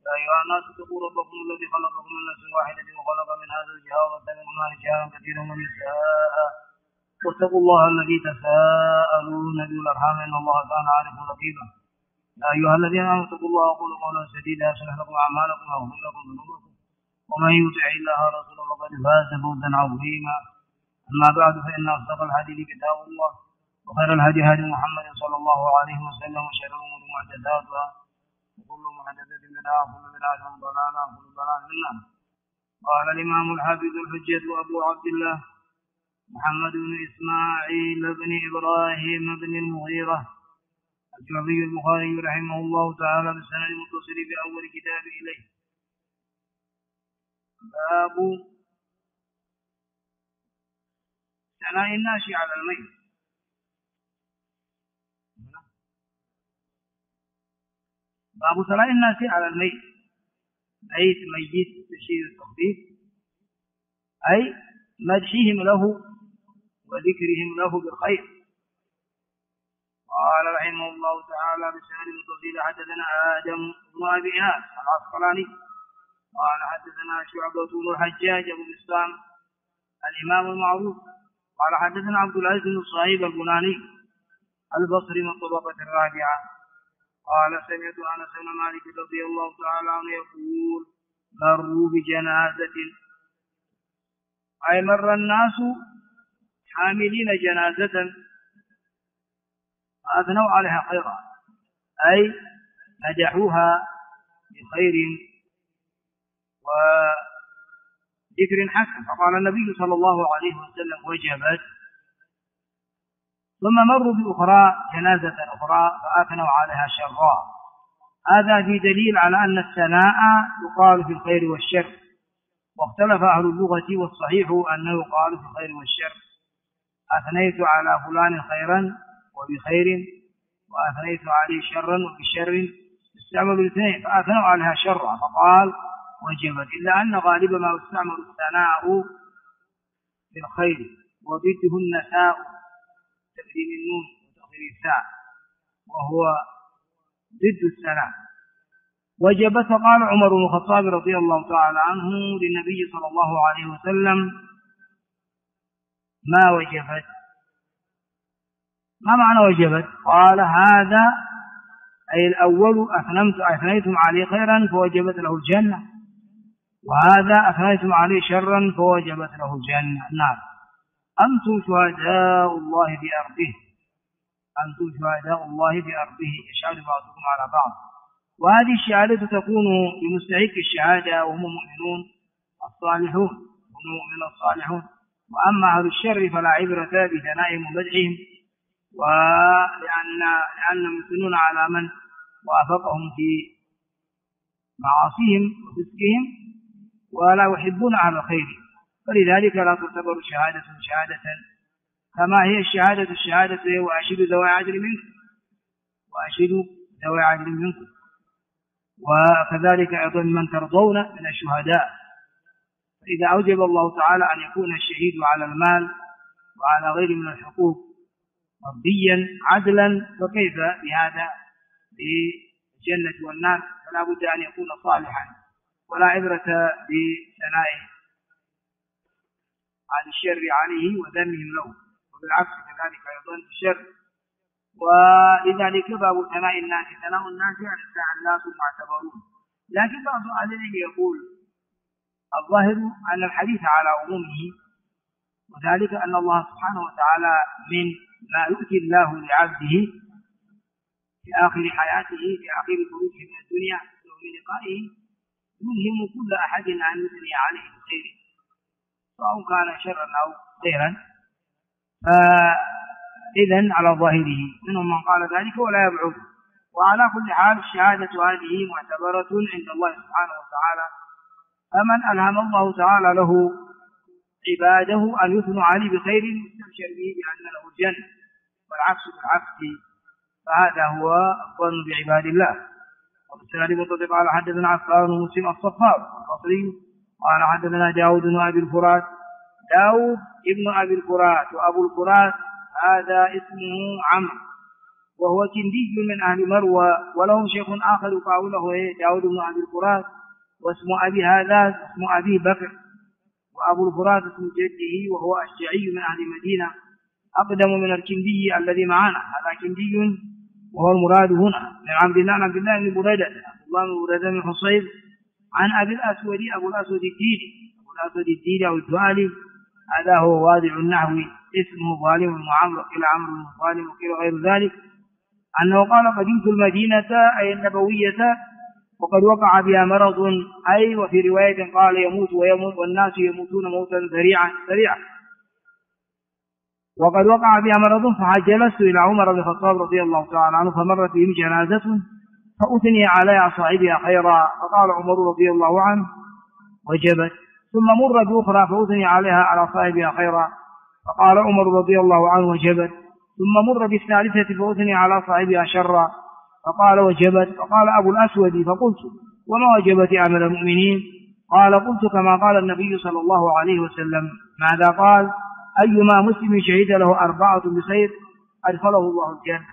يا أيها الناس اتقوا ربكم الذي خلقكم من نفس واحدة وخلق منها زوجها وبث منهما رجالا كثيرا ونساء واتقوا الله الذي تساءلون به والأرحام إن الله كان عليكم رقيبا. يا أيها الذين آمنوا اتقوا الله وقولوا قولا سديدا يصلح لكم أعمالكم ويغفر لكم ذنوبكم ومن يطع الله ورسوله فقد فاز فوزا عظيما. أما بعد فإن أصدق الحديث كتاب الله وخير الهدي هدي محمد صلى الله عليه وسلم وشر الأمور محدثاتها وكل محدثة بدعة وكل بدعة ضلالة وكل ضلالة في النار. قال الإمام الحافظ الحجة أبو عبد الله محمد بن إسماعيل بن إبراهيم بن المغيرة الجعفي البخاري رحمه الله تعالى بالسند المتصل بأول كتاب إليه. باب ثناء الناس على الميت. باب ثناء الناس على الميت ميت تشير التخفيف أي مدحهم له وذكرهم له بالخير. قال رحمه الله تعالى بسند المتصل حدثنا آدم بن أبي إياس العسقلاني قال حدثنا شعبة بن الحجاج أبو الإسلام الإمام المعروف قال حدثنا عبد العزيز بن صهيب البناني البصري من الطبقة الرابعة قال سمعت أنس بن مالك رضي الله تعالى عنه يقول مروا بجنازة أي مر الناس حاملين جنازة فأثنوا عليها خيرا أي مدحوها بخير وذكر حسن. فقال النبي صلى الله عليه وسلم وجبت. ثم مروا بأخرى جنازة أخرى فأثنوا عليها شرا. هذا في دليل على أن الثناء يقال في الخير والشر، واختلف أهل اللغة والصحيح أنه يقال في الخير والشر. أثنيت على فلان خيرا وبخير وأثنيت عليه شرا وبشر استعملوا الاثنين فأثنوا عليها شرا فقال وجبت، إلا أن غالب ما يستعمل الثناء في الخير وضده النساء تقديم النون وتأخير الثاء وهو ضد الثناء. وجبت. فقال عمر بن الخطاب رضي الله تعالى عنه للنبي صلى الله عليه وسلم ما وجبت؟ ما معنى وجبت؟ قال هذا أي الأول أثنيتم عليه خيرا فوجبت له الجنة، وهذا أثنيتم عليه شرا فوجبت له الجنة. نعم. أنتم شهداء الله في أرضه، أنتم شهداء الله في أرضه يشهد بعضكم على بعض. وهذه الشهادة تكون لمستحق الشهادة وهم مؤمنون الصالحون، هم المؤمنون الصالحون. وأما أهل الشر فلا عبرة بثنائهم ومدحهم، لأنهم يثنون على من وافقهم في معاصيهم وفسقهم ولا يحبون أهل الخير، فلذلك لا تعتبر شهادة شهادة كما هي الشهادة وأشهدوا ذوي عدل منكم وأشهدوا ذوي عدل منكم. وكذلك أيضا من ترضون من الشهداء. فإذا أوجب الله تعالى أن يكون الشهيد على المال وعلى غير من الحقوق مرضيا عدلا فكيف بهذا بالجنة والنار؟ فلا بد أن يكون صالحا ولا عبرة بثناء عن الشر عليه وذمهم له، وبالعكس كذلك أيضا الشر. ولذلك باب ثناء الناس الناس معتبرون. لكن بعض أهل العلم يقول الظاهر أن الحديث على عمومه، وذلك أن الله سبحانه وتعالى من ما يؤتي الله لعبده في آخر حياته في آخر خروجه من الدنيا ومن لقائه يلهم كل أحد أن يثني عليه بخير سواء كان شرا أو خيرا. إذن على ظاهره منهم من قال ذلك ولا يبعد. وعلى كل حال الشهادة هذه معتبرة عند الله سبحانه وتعالى. فمن ألهم الله تعالى له عباده أن يثنوا عليه بخير يستبشر به بأن له الجنة، والعكس بالعكس، فهذا هو الظن بعباد الله. وبالسند المتصل قال حدثنا عفان بن مسلم الصفار البصري قال حدثنا داود بن أبي الفرات وأبو الفرات هذا اسمه عمرو وهو كندي من أهل مروى، ولهم شيخ آخر يقال له داود بن أبي الفرات، واسم أبي هذا اسم أبي بكر، وأبو الفرات اسم جده، وهو أشجعي من أهل المدينة، أقدم من الكندي الذي معنا. هذا كندي وهو المراد هنا من عبد الله بن بريدة، عبد الله بن بريدة بن حصيب، عن أبي الأسود أبو الأسود الديلي أو الدوالي. هذا هو واضع النحو، اسمه ظالم بن عمرو، وقيل عمرو بن ظالم، وقيل غير ذلك، أنه قال قدمت المدينة أي النبوية وقد وقع بها مرض، أي وفي رواية قال يموت والناس يموتون موتا سريعا، وقد وقع بها مرض. فجلست إلى عمر بن الخطاب رضي الله تعالى عنه، فمرت بهم جنازة فأثني على صاحبها خيرا، فقال عمر رضي الله عنه وجبت. ثم مر بأخرى فأثني عليها على صاحبها خيرا، فقال عمر رضي الله عنه وجبت. ثم مر بالثالثة فأثني على صاحبها شرا، فقال وجبت. فقال أبو الأسود فقلت وما وجبت يا أمير المؤمنين؟ قال قلت كما قال النبي صلى الله عليه وسلم. ماذا قال؟ أيما مسلم شهد له 4 بخير أدخله الله الجنة.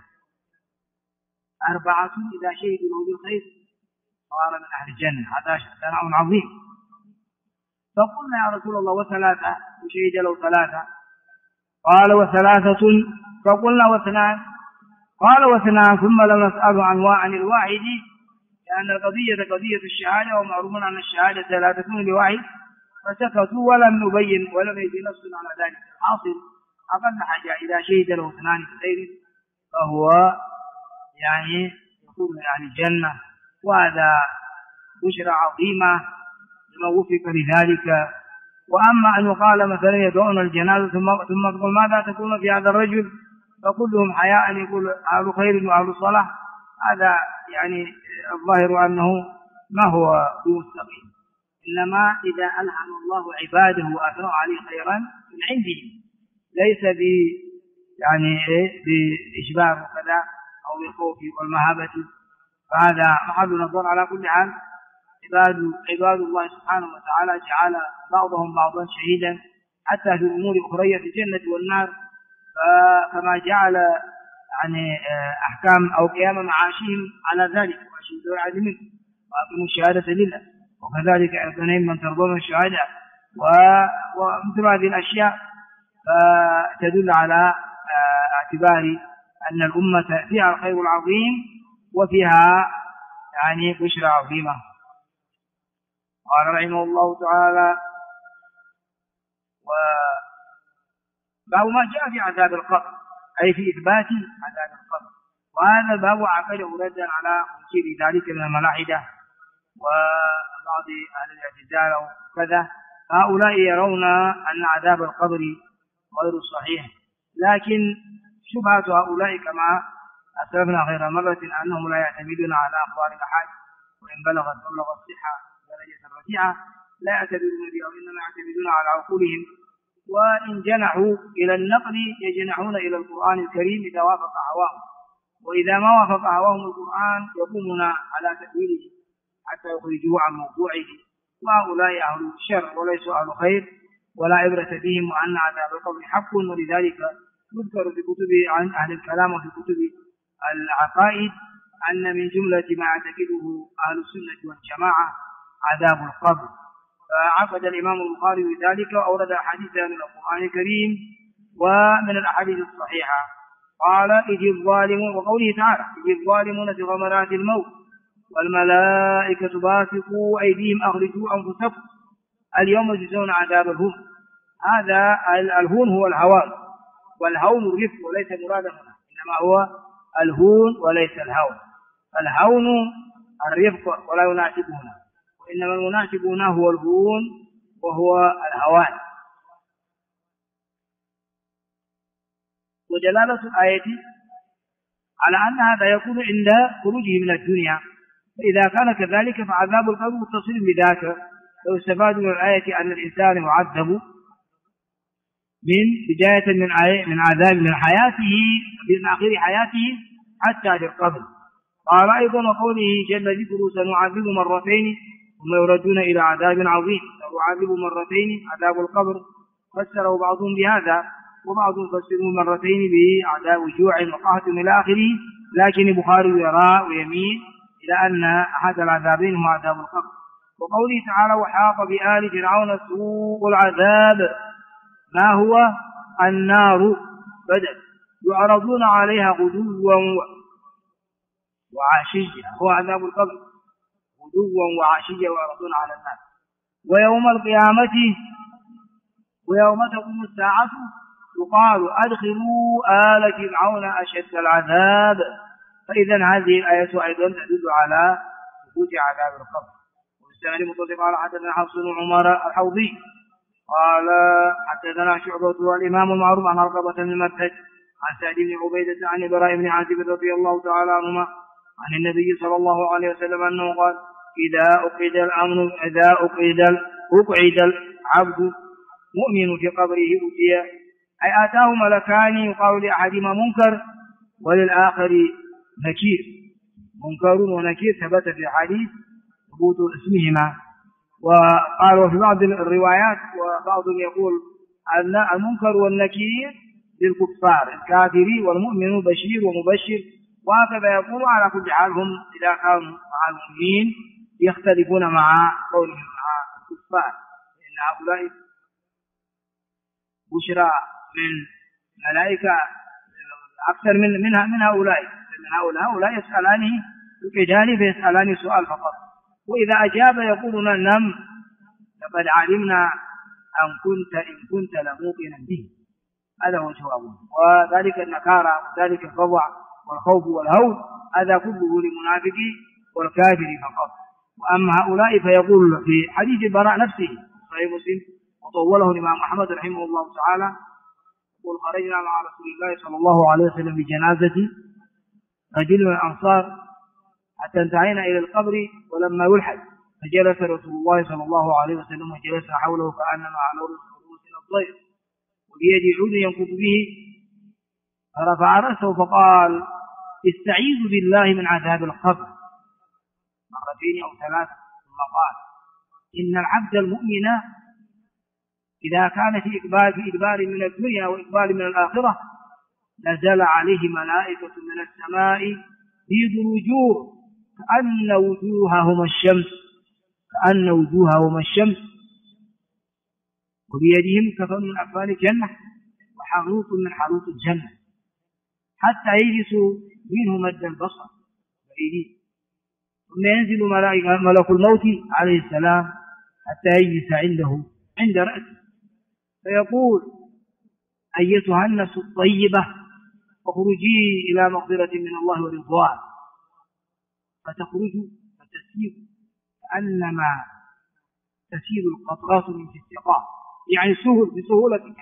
4 إذا شهدوا له بالخير صار من أهل الجنة، هذا ثناء عظيم. فقلنا يا رسول الله وثلاثة، وشهد له 3. قال وثلاثة، فقلنا و2. قال و2، ثم لم نسأل عن الواحد، لأن القضية قضية الشهادة، ومعروف أن الشهادة لا تكون لواحد، فسكتوا ولم نبين ولم يجي نص على ذلك. حاصل أقل حاجة إذا شهد له 2 بخير فهو يعني يكون من أهل الجنة، وهذا بشرى عظيمة لمن وفق لذلك. وأما أن يقال مثلا يدعون الجنازة ثم تقول ماذا تكون في هذا الرجل، فكلهم حياء يقول أهل خير وأهل صلاح، هذا يعني الظاهر أنه ما هو بمستقيم. إنما إذا ألهم الله عباده وأثنوا عليه خيرا من عنده، ليس يعني بإجبار وكذا أو بالخوف والمهابة، فهذا محل نظر. على كل حال عباد الله سبحانه وتعالى جعل بعضهم بعضا شهيدا حتى في الأمور الأخرى في الجنة والنار، فما جعل يعني أحكام أو قيام معاشهم على ذلك، وأشهدوا العدل منه وأقيموا الشهادة لله، وكذلك اثنين من ترضون الشهادة ومثل هذه الأشياء، فتدل على اعتبار أن الأمة فيها الخير العظيم وفيها يعني بشرى عظيمة. قال رحمه الله تعالى: وباب ما جاء في عذاب القبر، أي في إثبات عذاب القبر. وهذا الباب عقده ردا على منكر ذلك من الملاحدة وبعض أهل الاعتزال وكذا، هؤلاء يرون أن عذاب القبر غير صحيح، لكن شبهة هؤلاء كما أسلفنا غير مرة أنهم لا يعتمدون على أخبار الأحاد، وإن بلغت مبلغ الصحة درجة الرفيعة لا يعتمدون بها، وإنما يعتمدون على عقولهم، وإن جنحوا إلى النقل يجنحون إلى القرآن الكريم إذا وافق هواهم، وإذا ما وافق هواهم القرآن يقومون على تأويله حتى يخرجوه عن موضوعه. وهؤلاء أهل الشر وليسوا أهل خير ولا عبرة بهم، وأن عذاب القبر حق. ولذلك يذكر في كتب عن أهل الكلام وفي كتب العقائد أن من جملة ما يعتقده أهل السنة والجماعة عذاب القبر. فعقد الإمام البخاري ذلك وأورد أحاديث من القرآن الكريم ومن الأحاديث الصحيحة. قال: إذ الظالمون، وقوله تعالى: إذ الظالمون في غمرات الموت والملائكة باسطوا أيديهم أخرجوا أنفسكم اليوم تجزون عذاب الهون. هذا الهون هو الهوان، والهون الرفق وليس مرادا هنا، إنما هو الهون وليس الهون. الهون الرفق ولا يناسب هنا، وإنما المناسب هنا هو الهون وهو الهوان. ودلالة الآية على أن هذا يكون عند خروجه من الدنيا، فإذا كان كذلك فعذاب القبر متصل بذاك. لو استفاد من الآية أن الإنسان يعذب من بداية من عذاب من حياته من آخر حياته حتى في القبر. قال أيضا: وقوله جل ذكره: سنعذب مرتين ثم يردون إلى عذاب عظيم. سنعذب مرتين عذاب القبر، فسره بعضهم بهذا وبعض يفسره مرتين بعذاب وجوع وقهر إلى آخره، لكن البخاري يرى ويميل إلى أن أحد العذابين هو عذاب القبر. وقوله تعالى وحاق بآل فرعون سوء العذاب ما هو النار بدل يعرضون عليها غدوا وعشيا، هو عذاب القبر غدوا وعشيا يعرضون على الناس. ويوم القيامة ويوم تقوم الساعة يقال أدخلوا آل فرعون أشد العذاب. فإذا هذه الآية أيضا تدل على ثبوت عذاب القبر. والسائل متصل قال حدثنا حفص بن عمر الحوضي قال حدثنا شعبة والإمام المعروف عن رقبة بن المرتد عن سعد بن عبيدة عن البراء بن عازب رضي الله تعالى عنهما عن النبي صلى الله عليه وسلم أنه قال إذا أقعد العبد مؤمن في قبره أتي أي آتاه ملكان يقال لأحدهما منكر وللآخر نكير. منكر ونكير ثبت في حديث ثبوت اسمهما. وقال وفي بعض الروايات وبعضهم يقول أن المنكر والنكير للكفار الكافر والمؤمن بشير ومبشر، وهكذا يقول على كل حال هم إذا كانوا مع المؤمنين يختلفون مع قولهم مع الكفار، لأن هؤلاء بشرى من ملائكة أكثر من هؤلاء يسألانه يقعدان فيسألاني سؤال فقط، وإذا أجاب يقولون نم لقد علمنا إن كنت لموقنا به. هذا هو جوابه. وذلك النكارة وذلك الفظع والخوف والهول هذا كله للمنافق والكافر فقط. وأما هؤلاء فيقول في حديث البراء نفسه صحيح مسلم وطوله الإمام أحمد رحمه الله تعالى يقول خرجنا مع رسول الله صلى الله عليه وسلم بجنازة رجل من الأنصار حتى انتهينا إلى القبر ولما يلحد فجلس رسول الله صلى الله عليه وسلم وجلس حوله كأنما على رؤوسنا الطير وبيده عود ينقض به، فرفع رأسه فقال استعيذ بالله من عذاب القبر مرتين أو ثلاثة، ثم قال إن العبد المؤمن إذا كان في إقبال من الدنيا وإقبال من الآخرة نزل عليه ملائكة من السماء بيض الوجوه كأن وجوههم الشمس وبيدهم كفن من أكفان الجنة وحروط من حروط الجنة حتى يجلسوا منه مد البصر بأيديه، ثم ينزل ملك الموت عليه السلام حتى يجلس عند رأسه فيقول أيتها النفس الطيبة اخرجي إلى مغفرة من الله ورضوان، فتخرج فتسير كأنما تسير القطرات من في السقاء، يعني بسهولة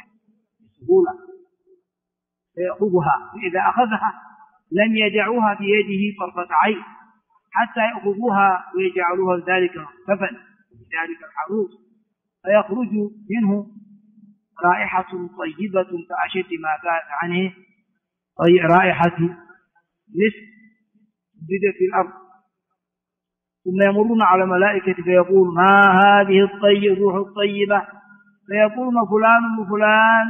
فيأخذها، فإذا أخذها لم يدعوها في يده طرفة عين حتى يأخذوها ويجعلوها ذلك كفن ذلك الحروس، فيخرج منه رائحة طيبة كأشد ما كانت عنه رائحة مسك بدت في الأرض، ثم يمرون على ملائكة فيقول ما هذه الروح الطيبة، فيقولون فلان وفلان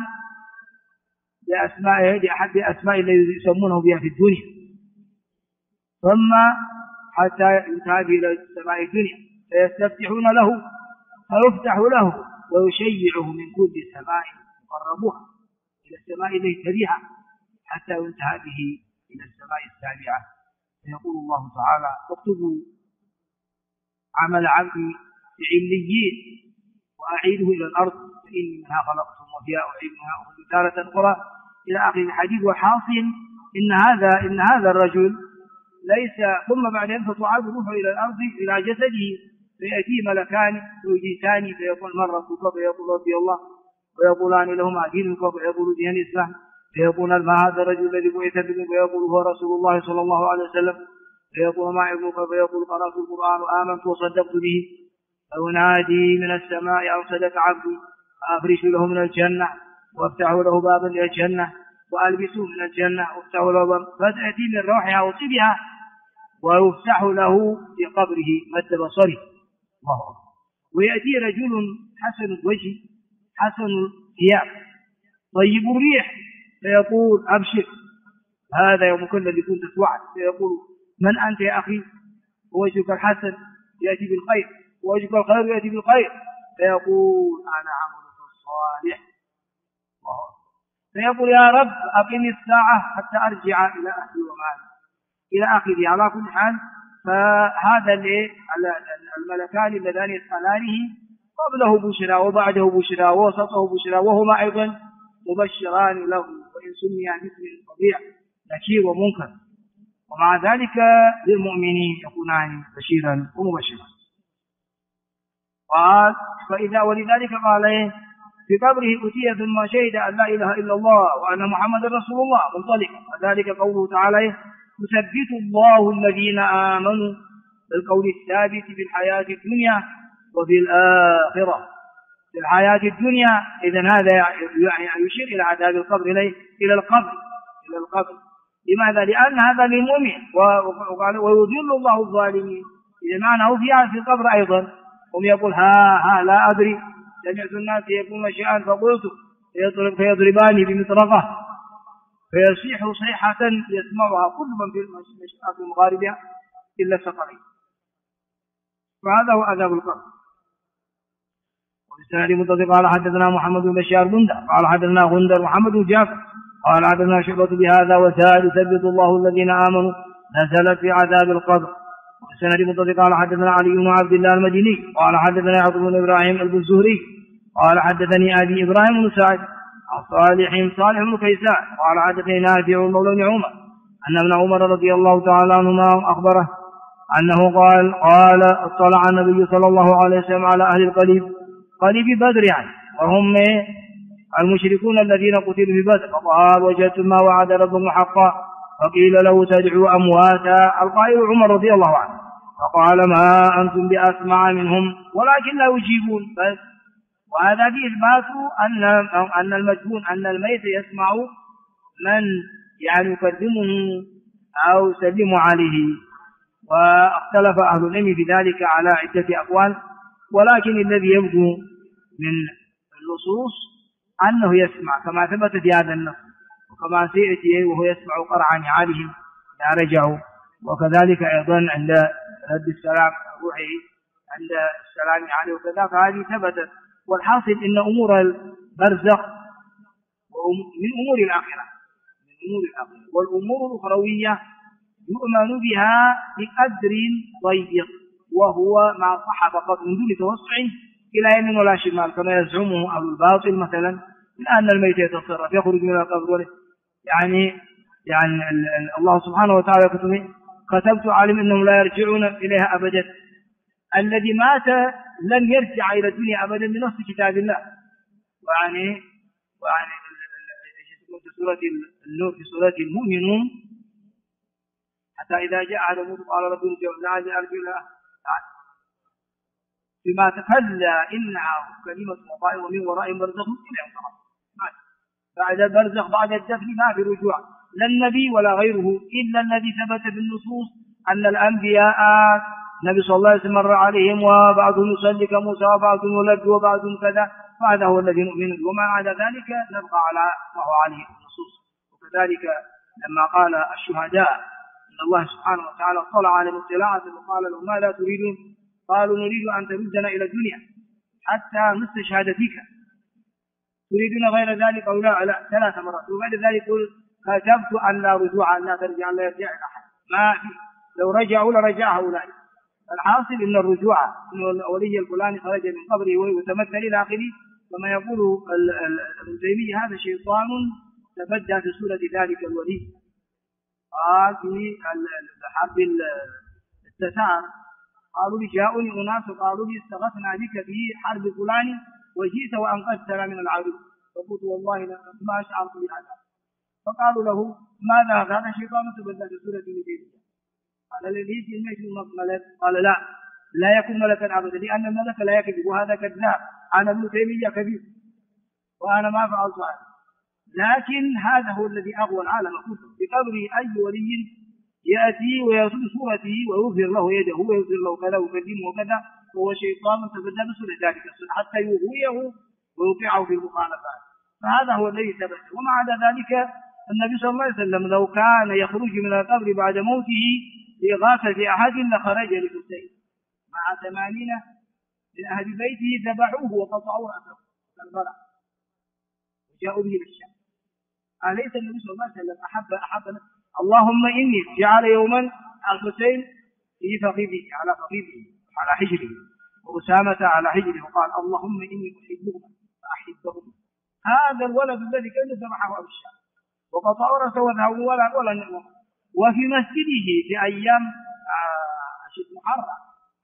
بأحد أسماء الذي يسمونه بها في الدنيا، ثم حتى ينتهي إلى سماء الدنيا فيستفتحون له فيفتح له ويشيعه من كل سماء يقربها إلى السماء التي تليها حتى ينتهي به إلى السماء السابعة، فيقول الله تعالى اكتبوا عمل عبدي في عليين وأعيده إلى الأرض فإني منها خلقتم وفيها أعيدها أخرج تارة أخرى إلى آخر الحديث. وحاصل إن هذا الرجل ليس ثم بعدين فتعاد روحه إلى الأرض إلى جسده فيأتيه ملكان ويجيسان فيقول من ربك فيقول ربي الله ويقولان لهما دينك فيقول دين الإسلام، فيقول ما هذا الرجل الذي بعث بكم فيقول هو رسول الله صلى الله عليه وسلم، فيقول ما ابنك فيقول قرأت القرآن وآمنت وصدقت به، فينادي من السماء أن صدق عبدي فأفرش له من الجنة وافتح له بابا إلى الجنة وألبسه من الجنة وافتح له بابا فتأتي من روحها وطيبها ويفتح له في قبره مد بصره الله أكبر. ويأتي رجل حسن الوجه حسن الثياب طيب الريح، فيقول أبشر، هذا يومك الذي كنت توعد. فيقول من أنت يا أخي؟ ووجهك الحسن يأتي بالخير، ووجهك الخير يأتي بالخير. فيقول أنا عملك الصالح. فيقول يا رب أقم الساعة حتى أرجع إلى أهلي ومالي إلى آخره. على كل حال، فهذا الملكان اللذان يسألانه قبله بشرى وبعده بشرى ووسطه بشرى، وهما أيضا مبشران له، وإن سمي باسم فظيع نكير ومنكر، ومع ذلك للمؤمنين يكونان بشيرا ومبشرا. قال ولذلك قال في قبره أتي ثم شهد أن لا إله إلا الله وأن محمد رسول الله منطلقا. وذلك قوله تعالى يثبت الله الذين آمنوا بالقول الثابت في الحياة الدنيا وفي الآخرة. في الحياة الدنيا إذن هذا يشير إلى عذاب القبر، إلى القبر. لماذا؟ لأن هذا للمؤمن، ويضل الله الظالمين. إذا معناه في القبر أيضا هم يقول ها لا أدري، سمعت الناس يقولون شيئا فقلت، فيضربان بمطرقة فيصيح صيحة يسمعها كل من في المشرق المغاربة إلا الثقلين. فهذا هو عذاب القبر. وبالسند متصل قال حدثنا محمد بن بشار بندر قال حدثنا غندر محمد بن جعفر قال حدثنا شعبة بهذا وسائل يثبت الله الذين آمنوا نزلت في عذاب القبر. وبالسند متصل قال حدثنا علي بن عبد الله المديني قال حدثنا يعقوب بن إبراهيم الزهري قال حدثني أبي إبراهيم بن سعد صالح بن كيسان قال حدثني نافع مولى بن عمر أن ابن عمر رضي الله تعالى عنهما أخبره أنه قال اطلع النبي صلى الله عليه وسلم على أهل قليب بدر، يعني وهم المشركون الذين قتلوا في بدر، فقال وجدتم ما وعد ربكم حقا، فقيل له تدعو أمواتا. القائل عمر رضي الله عنه، فقال ما أنتم بأسمع منهم ولكن لا يجيبون. بس وهذا فيه إثبات أن المجبون أن الميت يسمع من يعني يكلمه أو يسلم عليه. واختلف أهل العلم في ذلك على عدة أقوال، ولكن الذي يبدو من النصوص أنه يسمع كما ثبت في هذا النص، وكما سيأتي وهو يسمع قرع نعالهم إذا رجعوا، وكذلك أيضا عند رد السلام روحه عند السلام عليه وكذا، فهذه ثبتت. والحاصل إن أمور البرزخ من أمور الآخرة، والأمور الأخروية يؤمن بها بقدر ضيق، وهو ما صح فقط من دون توسع إلى يمين ولا شمال، كما يزعمه أهل الباطل مثلا من أن الميت يتصرف يخرج من القبر. يعني الله سبحانه وتعالى كتبت عليهم أنهم لا يرجعون إليها أبدا. الذي مات لن يرجع إلى الدنيا أبدا بنص كتاب الله. ويعني في سورة المؤمنون حتى إذا جاء أحد الموت قال رب ارجعون أرجو بما تكلى إنها كلمة مطاع ومن وراء برزخ إلى يوم القيامة. بعد البرزخ بعد الدفن ما في رجوع، لا النبي ولا غيره، إلا الذي ثبت بالنصوص أن الأنبياء النبي صلى الله عليه وسلم مر عليهم وبعضهم يصلي كموسى وبعضهم يولد وبعضهم كذا، فهذا هو الذي نؤمن به، وما عدا ذلك نبقى على ما هو عليه النصوص. وكذلك لما قال الشهداء إن الله سبحانه وتعالى اطلع على اطلاعة وقال لهم ما لا تريدون؟ قالوا نريد أن تردنا إلى الدنيا حتى نستشهد فيك، تريدون غير ذلك أو لا 3 مرات، وبعد ذلك يقول كتبت أن لا رجوع، أن لا ترجع، أن لا يرجع أحد، ما في، لو رجعوا لرجع هؤلاء. الحاصل إن الرجوع إن الولي الفلاني خرج من قبره وتمثل إلى آخره، كما يقول ابن تيمية هذا شيطان تبدى في سورة ذلك الولي. قال في حرب التتار قالوا لي جاءوني أناس وقالوا لي استغثنا بك في حرب فلان وجئت وأنقذتنا من العدو، فقلت والله ما أشعرت بهذا. فقالوا له ماذا هذا شيطان تبدى في سورة النجيم. قال الذي في الميت ملك، قال لا يكون ملكا أبدا، لأن الملك لا يكذب وهذا كذاب، أنا ابن تيمية كذب وأنا ما فعلت هذا. لكن هذا هو الذي أغوى العالم كله، بقبره أي ولي يأتي ويصل صورته ويظهر له يده ويظهر له كذا وكذبه وكذا، وهو شيطان تبدى بسورة ذلك حتى يغويه ويوقعه في المخالفات. فهذا هو الذي ثبت. ومع ذلك النبي صلى الله عليه وسلم لو كان يخرج من القبر بعد موته لإغاثة أحد لخرج لحسين مع 80 من أهل بيته ذبحوه وقطعوا رأسه كالبرع وجاءوا به للشام. أليس النبي صلى الله عليه وسلم أحب اللهم إني جعل يوما الحسين في فخذه على فخذه على حجره وأسامة على حجره وقال اللهم إني أحبهما فأحبهما. هذا الولد الذي كان ذبحه أبو الشام وقطعوا رأسه وذهبوا ولا نعمه. وفي مسجده في أيام محرم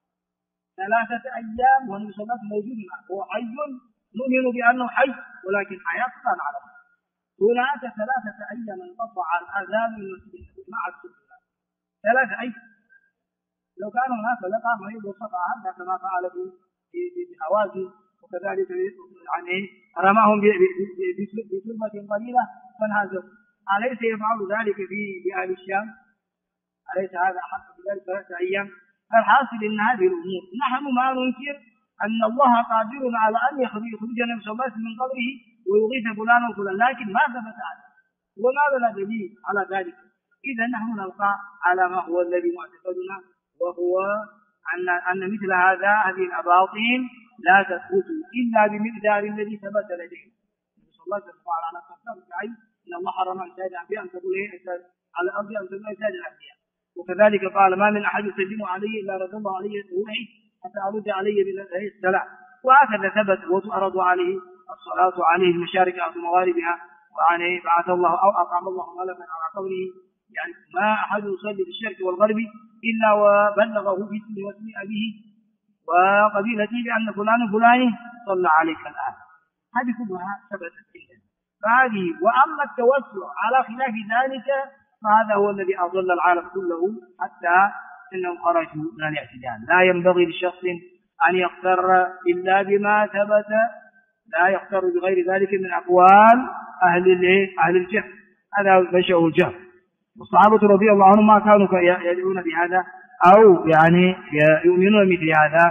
3 أيام والنبي صلى الله عليه وسلم موجود معه هو حي نؤمن بأنه حي ولكن حياة لا نعلمها. هناك 3 أيام انقطع الأذان من المسجد مع السنة 3 أيام. لو كان هناك لقى مريض وصفع هذا كما فعل في حوازن وكذلك يعني رماهم بسلبة قليلة فانهزموا. أليس يفعل ذلك في أهل الشام؟ أليس هذا حق بذلك 3 أيام؟ الحاصل أن هذه الأمور نحن ما ننكر أن الله قادر على أن يخرج النبي صلى الله عليه وسلم من قبره ويغيث فلان وفلان، لكن ما ثبت هذا وما لا دليل على ذلك. إذا نحن نلقى على ما هو الذي معتقدنا، وهو أن مثل هذه الأباطيل لا تثبت إلا بمقدار الذي ثبت لديه. النبي صلى الله عليه وسلم قال على كفر إن الله حرم أجساد الأنبياء أن تقول على الأرض أن تقول أجساد الأنبياء. وكذلك قال ما من أحد يسلم عليه إلا رد الله عليه روحي حتى أرد عليه بالله السلام. وهكذا ثبت وتعرض عليه الصلاة عليه المشارق أو مغاربها وعليه بعث الله أو أقام الله غلبا على قوله يعني ما أحد يصلي بالشرق والغرب إلا وبلغه باسم واسم أبيه وقبيلته بأن فلان فلاني صلى عليك الآن. هذه كلها ثبتت عندنا. فهذه وأما التوسع على خلاف ذلك فهذا هو الذي أضل العالم كله حتى إنهم خرجوا من الاعتدال. لا ينبغي لشخص أن يغتر إلا بما ثبت، لا يغتر بغير ذلك من أقوال أهل الجهل. هذا بشأه الجهل. والصحابة رضي الله عنهم ما كانوا يدعون بهذا أو يعني يؤمنون مثل هذا.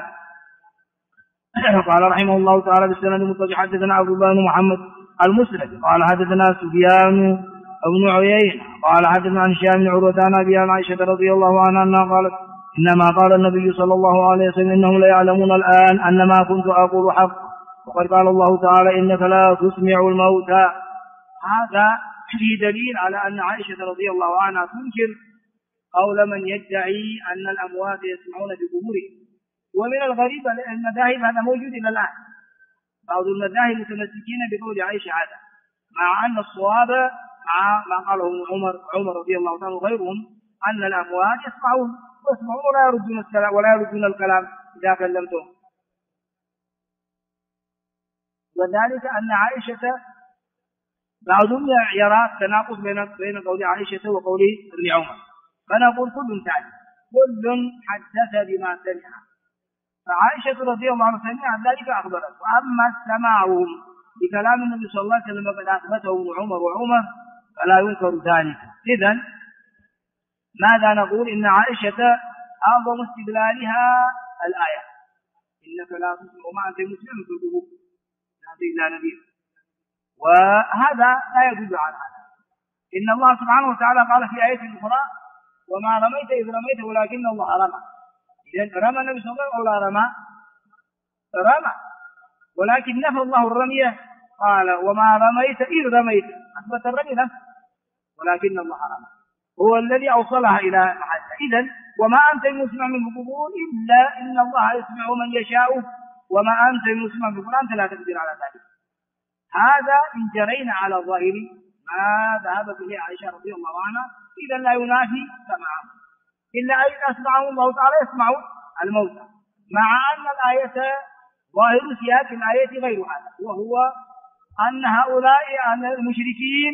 قال رحمه الله تعالى بالسند المتصل حدثنا عبد الله بن محمد المسند قال حدثنا سفيان بن عيينة قال حدثنا عن هشام بن عروة عن أبي عائشة رضي الله عنها أنها قالت إنما قال النبي صلى الله عليه وسلم إنهم لا يعلمون الآن أن ما كنت أقول حق، وقد قال الله تعالى إنك لا تسمع الموتى. هذا فيه دليل على أن عائشة رضي الله عنها تنكر قول من يدعي أن الأموات يسمعون بقبورهم. ومن الغريب المذاهب هذا موجود إلى الآن، بعض المذاهب متمسكين بقول عائشة هذا، مع أن الصواب مع ما قاله عمر رضي الله عنه وغيرهم أن الأموات يسمعون ولا يردون الكلام إذا كلمتهم. وذلك أن عائشة بعضهم يرى تناقض بين قول عائشة وقول ابن عمر، فنقول كل ثاني كل حدث بما سمع. فعائشة رضي الله عنها سمعت ذلك أخبرت. وأما سماعهم بكلام النبي صلى الله عليه وسلم فقد أثبته ابن وعمر فلا ينكر ذلك. إذن ماذا نقول؟ إن عائشة أعظم استدلالها الآية إنك لا تسمع وما أنت مسلم في القبور لا نذير. وهذا لا يدل على هذا. إن الله سبحانه وتعالى قال في آية أخرى وما رميت إذ رميت ولكن الله رمى. إذن رمى النبي صلى الله عليه وسلم أو لا رمى؟ رمى، ولكن نفى الله الرمية قال وما رميت إذ رميت، أثبت الرمي نفسه ولكن الله رمى، هو الذي أوصلها إلى محلها. إذن وما أنت المسمع من القبور إلا إن الله يسمع من يشاء وما أنت المسمع من القبور أنت لا تقدر على ذلك. هذا إن جرينا على ظاهر ما ذهبت إليه عائشة رضي الله عنها إذن لا ينافي سماعه، إلا أن أسمعه الله تعالى يسمع الموتى، مع أن الآية ظاهر سياق الآية غير هذا، وهو أن هؤلاء المشركين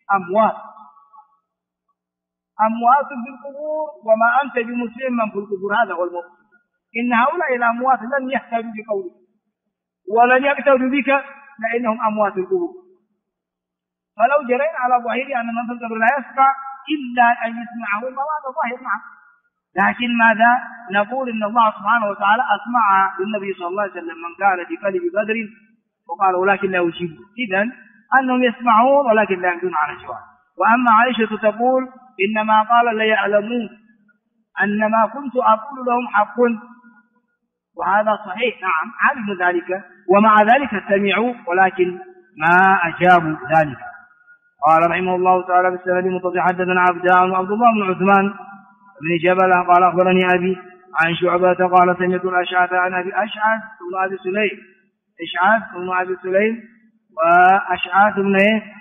أموات في القبور وما أنت بمسلم من في القبور. هذا هو الموت. إن هؤلاء الأموات لن يحتاجوا بقولك ولن يقتدوا بك لأنهم أموات القبور. فلو جرينا على ظاهر أن من في القبر لا يسمع إلا أن يسمعه هذا ظاهر معه. لكن ماذا نقول؟ إن الله سبحانه وتعالى أسمع للنبي صلى الله عليه وسلم من كان في قلب بدر وقال ولكن لا يجيب. إذن أنهم يسمعون ولكن لا يمكن على الجواب. وأما عائشة تقول إنما قال ليعلمون أن ما كنت أقول لهم حق، وهذا صحيح، نعم علموا ذلك، ومع ذلك سمعوا ولكن ما أجابوا ذلك. قال رحمه الله تعالى بالسند المتصل حدثنا عبدان وعبد الله بن عثمان بن جبل قال أخبرني أبي عن شعبة قال سمعت الأشعث عن أبي أشعث بن أبي سليم، أشعث بن أبي سليم وأشعث بن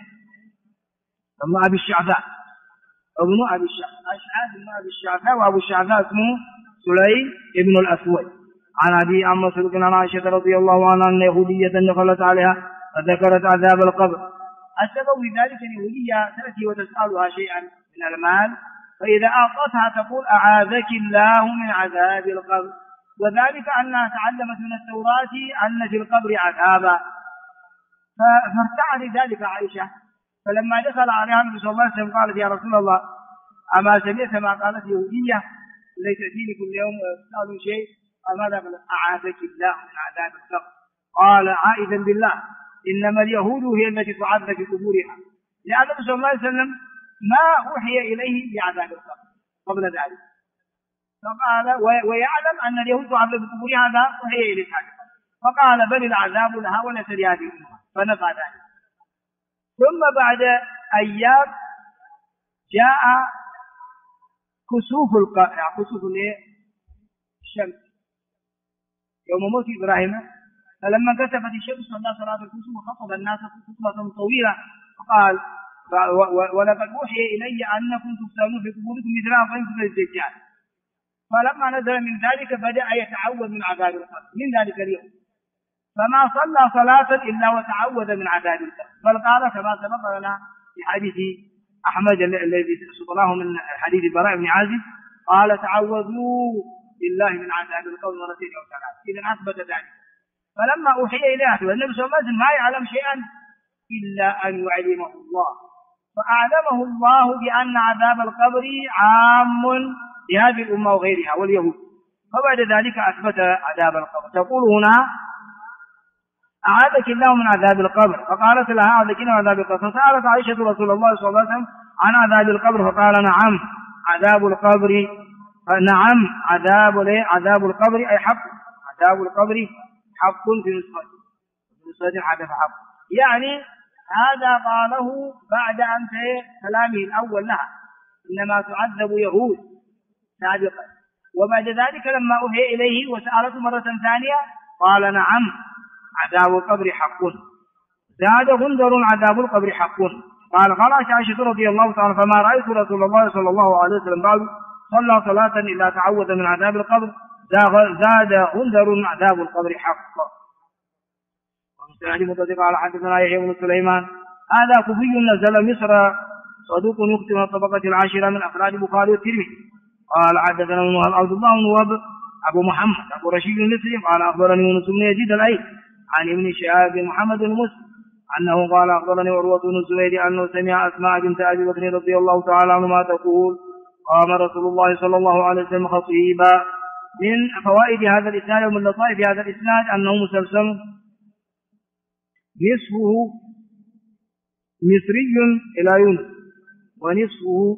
أبي الشعثاء ابن أبي الشعثاء، أشعث بن أبي الشعثاء وأبو الشعثاء اسمه سليم ابن الأسود عن أبي عن مسروق عن عائشة رضي الله عنها أن يهودية دخلت عليها فذكرت عذاب القبر. السبب في ذلك اليهودية تأتي وتسألها شيئا من المال، فإذا أعطتها تقول أعاذك الله من عذاب القبر، وذلك أنها تعلمت من التوراة أن في القبر عذابا، فارتعد ذلك عائشة. فلما دخل عليها النبي صلى الله عليه وسلم قالت يا رسول الله أما سمعت ما قالت يهودية التي تأتيني كل يوم تسأل شيء؟ ماذا قالت؟ أعاذك الله من عذاب القبر. قال عائذا بالله إنما اليهود هي التي تعذب في قبورها، لأن النبي صلى الله عليه وسلم ما أوحي إليه بعذاب القبر قبل ذلك، فقال ويعلم أن اليهود تعذب في قبورها، هذا أوحي إليه، فقال بل العذاب لها وليس لهذه الأمة، فنفى ذلك. ثم بعد أيام جاء كسوف الشمس يوم موت إبراهيم، فلما كسفت الشمس صلى صلاة الكسوف وخطب الناس خطبة طويلة وقال ولقد أوحي إلي أنكم تفتنون في قبوركم مثل ما فهمتم الدجال. فلما نزل من ذلك بدأ يتعوذ من عذاب القبر من ذلك اليوم، فما صلى صلاة إلا وتعوذ من عذاب القبر، بل قال كما سبق لنا في حديث أحمد الذي سقناه من حديث براء بن عازب قال تعوذوا بالله من عذاب القبر مرتين أو ثلاث، إذا أثبت ذلك. فلما أوحي إليه والنبي صلى الله عليه وسلم ما يعلم شيئا إلا أن يعلمه الله، فأعلمه الله بأن عذاب القبر عام لهذه الأمة وغيرها واليهود، فبعد ذلك أثبت عذاب القبر. تقول هنا أعاذك الله من عذاب القبر، فقالت لها أعاذك الله من عذاب القبر، فسألت عائشة رسول الله صلى الله عليه وسلم عن عذاب القبر فقال نعم عذاب القبر، نعم عذاب القبر أي حق، عذاب القبر حق في نسخة حدث حق، يعني هذا قاله بعد أن كلامه الأول لها إنما تعذب يهود سابقا، وبعد ذلك لما أوحي إليه وسألته مرة ثانية قال نعم عذاب القبر حق. زاد غندر عذاب القبر حق. قال عائشة رضي الله تعالى فما رأيت رسول الله صلى الله عليه وسلم بعد صلى صلاة إلا تعوذ من عذاب القبر، زاد غندر عذاب القبر حق. ومستعد متصدق على حدثنا يحيى بن سليمان هذا كوفي نزل مصر صدوق يخطئ من الطبقة العاشرة من أفراد البخاري والترمذي. قال حدثنا عبد الله بن وهب أبو محمد أبو رشيد المصري قال أخبرني يونس بن يزيد الأيلي عن ابن شهاب محمد بن مسلم أنه قال أخبرني عروة بن الزبير أنه سمع أسماء بنت أبي بكر رضي الله تعالى عنهما تقول قام رسول الله صلى الله عليه وسلم خطيبا. من فوائد هذا الإسناد ومن لطائف هذا الإسناد أنه مسلسل نصفه مصري إلى يونس ونصفه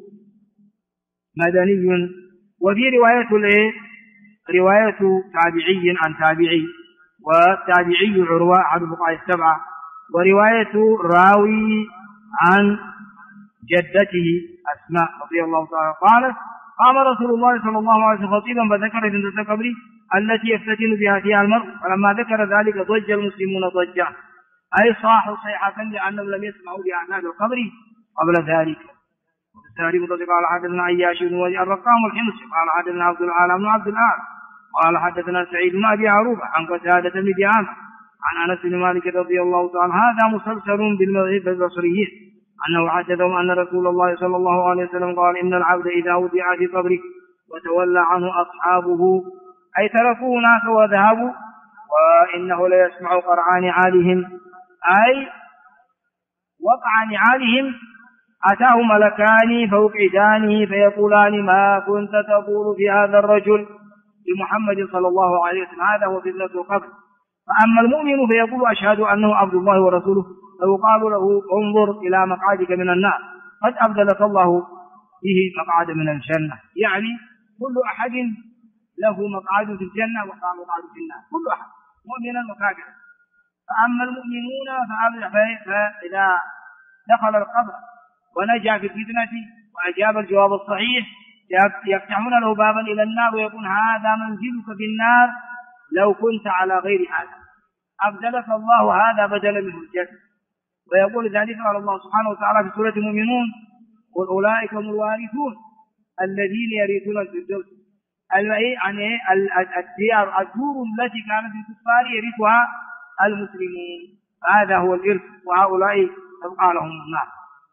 مدني، وفي رواية تابعي عن تابعي، والتابعي عروة أحد الفقهاء السبعة، ورواية راوي عن جدته أسماء رضي الله تعالى قالت قام رسول الله صلى الله عليه وسلم خطيبا فذكر بنت القبر التي يفتتن بها فيها المرء، فلما ذكر ذلك ضج المسلمون ضجا أي صاحوا صيحة لأنهم لم يسمعوا بأعمال القبر قبل ذلك. والتاريخ قال حدثنا عياش بن ولي الرقام والحمصي قال حدثنا عبد العال بن عبد الآن قال حدثنا سعيد بن أبي عروبة عن قتادة بن دعامة عن أنس بن مالك رضي الله تعالى هذا مسلسل بالمغرب البصريين أنه حدثهم أن رسول الله صلى الله عليه وسلم قال إن العبد إذا وضع في قبره وتولى عنه أصحابه أي تركوه هناك وذهبوا وإنه لا يسمع قرع نعالهم أي وقع نعالهم أتاه ملكان فيقعدانه فيقولان ما كنت تقول في هذا الرجل لمحمد صلى الله عليه وسلم هذا هو فتنة القبر. فأما المؤمن فيقول أشهد أنه عبد الله ورسوله فيقال له انظر إلى مقعدك من النار قد أبدلك الله به مقعد من الجنة. يعني كل أحد له مقعد في الجنة ومقعد في النار، كل أحد مؤمنا وكافرا. فأما المؤمنون فإذا دخل القبر ونجا في الفتنة وأجاب الجواب الصحيح يفتحون له بابا إلى النار ويقول هذا منزلك في النار لو كنت على غير هذا، أبدلك الله هذا بدلا منه الجنة. ويقول ذلك قال الله سبحانه وتعالى في سورة المؤمنون قل أولئك هم الوارثون الذين يرثون الفردوس، يعني الديار الدور التي كانت في الكفار يرثها المسلمون، هذا هو الإرث، وهؤلاء تبقى لهم النار.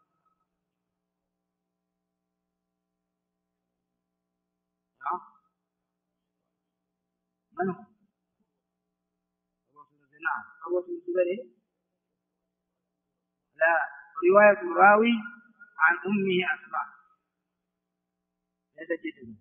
من هو؟ نعم أبو الزبير. لا، رواية الراوي عن أمه أسماء يتجدد.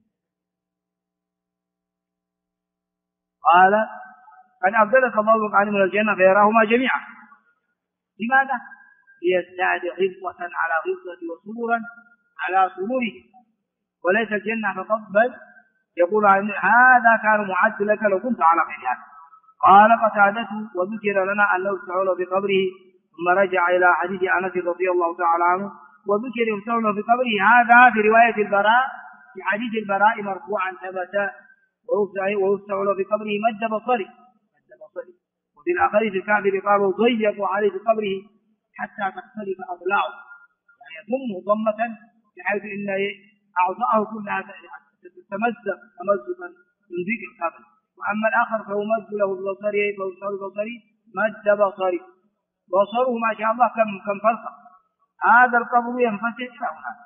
قال قد أبدلك الله مقعدا من الجنة فيراهما جميعا. لماذا؟ ليزداد غبطة على غبطة وسرورا على سروره، وليس الجنة فقط بل يقول هذا كان معد لك لو كنت على غير هذا. قال قتادته وذكر لنا أنه استعول بقبره ثم رجع إلى حديث أنس رضي الله تعالى عنه وذكر يستعول بقبره، هذا في رواية البراء في حديث البراء مرفوعا ثبت ويستعول بقبره مد بصري. وفي الآخر في الكافر قالوا ضيقوا عليه بقبره حتى تختلف أضلاعه، يعني يضمه ضمة بحيث إن أعضاءه كلها تتمزق تمزقا من ذكر القبر. وأما الآخر فهو مد له ببصره بصري مد بصري، بصره ما شاء الله كم فرقة، هذا القبر ينفسد إلى هناك.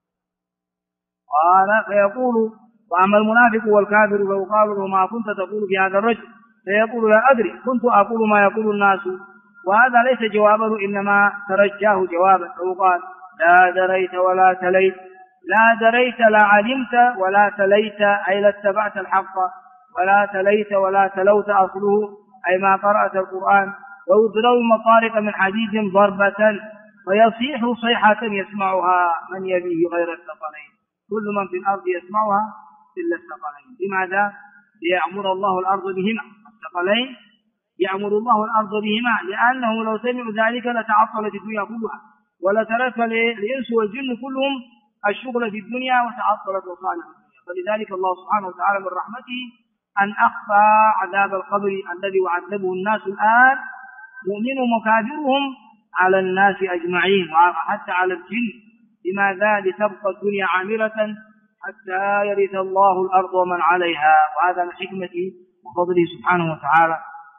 قال فيقول وأما المنافق والكافر فيقال له ما كنت تقول في هذا الرجل، فيقول لا أدري كنت أقول ما يقول الناس، وهذا ليس جوابه إنما ترجاه جوابا. فيقال لا دريت ولا تليت، لا دريت لا علمت ولا تليت أي لا اتبعت الحق، ولا تليت ولا تلوت أصله أي ما قرأت القرآن. ويضرب المطارق من حديد ضربة ويصيح صيحة يسمعها من يبيه غير الثقلين، كل من في الأرض يسمعها إلا الثقلين. لماذا؟ ليعمر الله الأرض بهما، الثقلين يعمر الله الأرض بهما، لأنه لو سمعوا ذلك لتعطلت الدنيا كلها ولترك الإنس والجن كلهم الشغل في الدنيا وتعطلت مصالح الدنيا. فلذلك الله سبحانه وتعالى من رحمته أن أخفى عذاب القبر الذي يعذبه الناس الآن مؤمنهم وكافرهم على الناس أجمعين وحتى على الجن. لماذا؟ لتبقى الدنيا عامرة حتى يرث الله الأرض ومن عليها، وهذا من حكمته وفضله سبحانه وتعالى.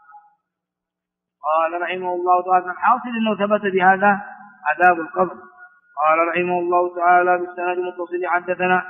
قال رحمه الله تعالى الحاصل أنه ثبت بهذا عذاب القبر. قال رحمه الله تعالى بالسند المتصل حدثنا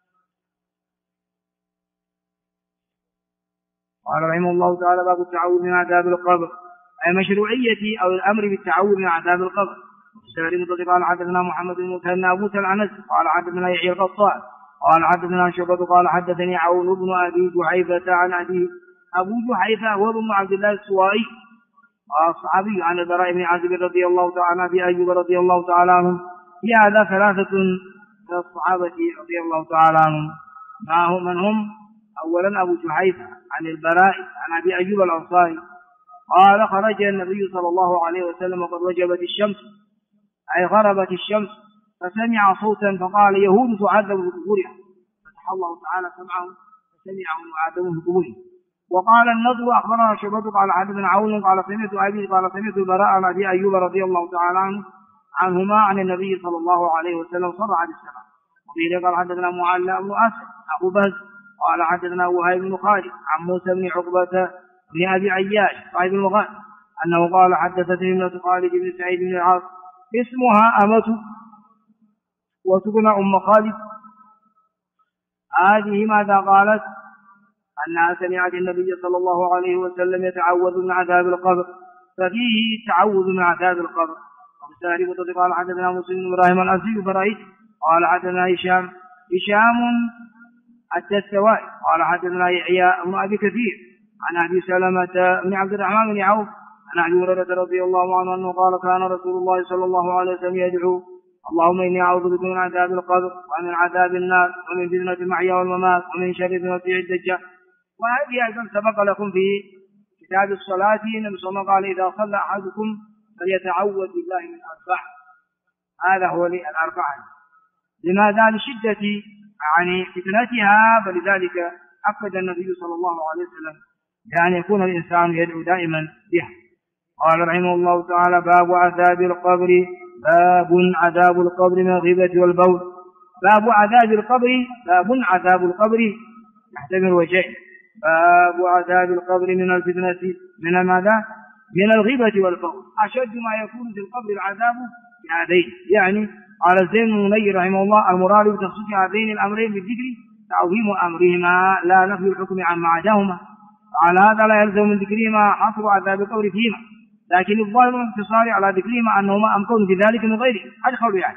قال رحمه الله تعالى باب التعوذ من عذاب القبر، أي مشروعية أو الأمر بالتعوذ من عذاب القبر. بالسند المتصل قال حدثنا محمد بن مثنى أبو العنز قال حدثنا يحيى القطان قال حدثنا شعبة قال حدثني عون بن أبي جحيفة عن أبي أبو جحيفة هو ابن عبد الله السوائي الصحابي عن البراء بن عازب رضي الله تعالى عن أبي أيوب رضي الله تعالى عنهم. في هذا ثلاثة من الصحابة رضي الله تعالى عنهم، من هم؟ أولا أبو جحيفة عن البراء عن أبي أيوب الأنصاري قال خرج النبي صلى الله عليه وسلم وقد وجبت الشمس أي غربت الشمس فسمع صوتا فقال يهود تعذب في قبورها، فتح الله تعالى سمعهم فسمعهم يعذبون في قبورهم. وقال النضر أخبرنا شعبة قال حدثنا عون قال سمعت أبي قال سمعت البراء عن أبي أيوب رضي الله تعالى عنهما عن النبي صلى الله عليه وسلم صرع بالسماء. وقيل قال حدثنا معلى بن أسد أبو بهز قال حدثنا وهيب بن خالد عن موسى بن عقبة بن أبي عياش صاحب المغان أنه قال حدثتني ابنة خالد بن سعيد بن العاص اسمها أمة وتكن أم خالد، هذه ماذا قالت؟ أنها سمعت النبي صلى الله عليه وسلم يتعوذ من عذاب القبر، ففيه تعوذ من عذاب القبر. وبالتالي قال حدثنا مسلم بن إبراهيم الأزدي برأيت قال حدثنا هشام الدستوائي قال حدثنا يحيى بن أبي كثير عن أبي سلمة بن عبد الرحمن بن عوف عن أبي هريرة رضي الله عنه أنه قال كان رسول الله صلى الله عليه وسلم يدعو اللهم إني أعوذ بك من عذاب القبر ومن عذاب النار ومن فتنة المحيا والممات ومن شر فتنة الدجال. وهذه أيضا سبق لكم في كتاب الصلاة النبي صلى الله عليه وسلم قال إذا صلى أحدكم فليتعوذ بالله من أربع. هذا هو الأربعة. لماذا؟ لشدة يعني فتنتها، فلذلك أكد النبي صلى الله عليه وسلم بأن يكون الإنسان يدعو دائما بها. قال رحمه الله تعالى باب عذاب القبر. باب عذاب القبر من الغيبة والبول. باب عذاب القبر. باب عذاب القبر يحتمل وجهين. باب عذاب القبر من الفتنة من ماذا؟ من الغيبة والبول. أشد ما يكون في القبر العذاب بهذين. يعني قال الزين المنير رحمه الله المراد بتخصيص هذين الأمرين بالذكر تعظيم أمرهما لا نفي الحكم عما عداهما. وعلى هذا لا يلزم من ذكرهما حصر عذاب القبر فيهما، لكن الظاهر من الاختصار على ذكرهما أنهما أمكن في ذلك من غيره. هذا قول يعني.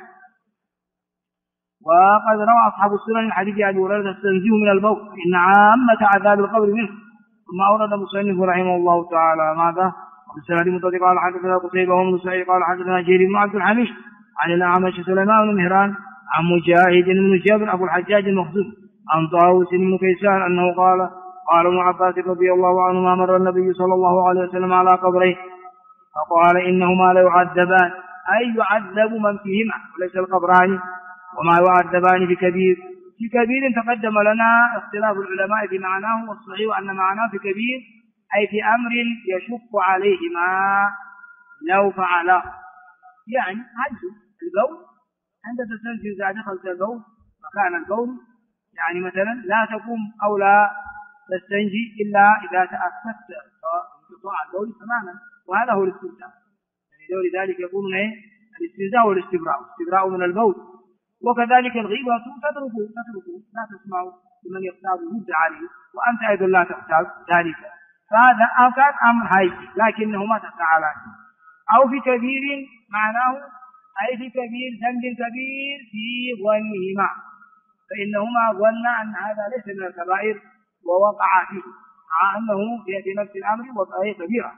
وقد روى أصحاب السنن حديث أبي هريرة التنزيه من البول إن عامة عذاب القبر منه. ثم أورد المصنف رحمه الله تعالى ماذا؟ وبالسند المتصل قال حدثنا قتيبة بن سعيد قال حدثنا جرير بن عبد الحميد عن الأعمش سليمان بن مهران عن مجاهد بن جابر أبو الحجاج المخزومي عن طاووس بن كيسان أنه قال قال ابن عباس رضي الله عنهما مر النبي صلى الله عليه وسلم على قبرين فقال إنهما لا يعذبان، أي يعذب من فيهما وليس القبران، وما يعذبان بكبير. في كبير تقدم لنا اختلاف العلماء في معناه، والصحيح أن معناه في كبير أي في أمر يشق عليهما لو فعله. يعني هل البول عند تستنزل إذا دخلت البول مكان البول يعني مثلا لا تقوم أو لا تستنجي إلا إذا تأكدت انقطاع البول تماما، وهذا هو الاستنزاء. يعني لذلك يقول الاستنزاء والاستبراء من البول. وكذلك الغيبة تترك لا تسمع لمن يغتاب يرد عليه وأنت أيضا لا تغتاب ذلك، فهذا كان أمر هايجي لكنهما تفعلان. أو في كبير معناه أي في كبير ذنب كبير في ظنهما، فإنهما ظن أن هذا ليس من الكبائر ووقع فيه مع أنه في نفس الأمر وقع كبيرة.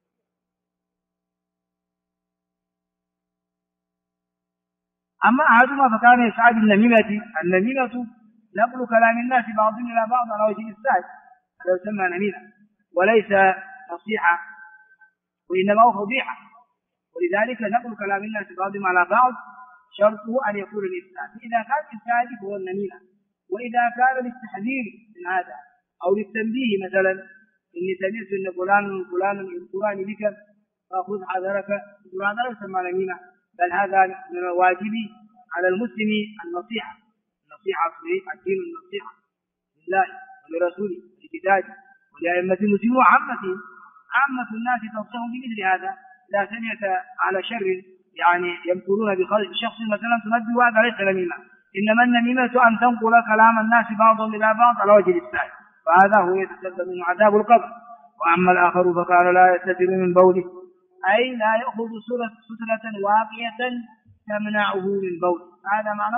أما أحدهما فكان يسعى بالنميمة. النميمة نقل كلام الناس بعضهم إلى بعض على وجه الإفساد، هذا يسمى نميمة وليس نصيحة وإنما هو فضيحة. ولذلك نقل كلام الناس بعضهم على بعض شرطه أن يكون الإفساد. إذا كان الإفساد فهو النميمة، وإذا كان للتحذير من هذا أو للتنبيه مثلا إني سمعت أن فلان يذكران بك فخذ حذرك، هذا لا يسمى نميمة، بل هذا من الواجب على المسلم النصيحة في الدين، النصيحة لله ولرسوله ولكتابه ولأئمة المسلمين وعامتهم. عامة الناس تنصح بمثل هذا. لا سمعت على شر يعني يمكرون بشخص مثلا تنبه، هذا ليس نميمة، إنما النميمة أن تنقل كلام الناس بعضهم إلى بعض على وجه الإفساد، فهذا هو يتسبب من عذاب القبر. وأما الآخر فكان لا يستتر من بوله، أي لا يأخذ سترة واقية تمنعه من بول. هذا معنى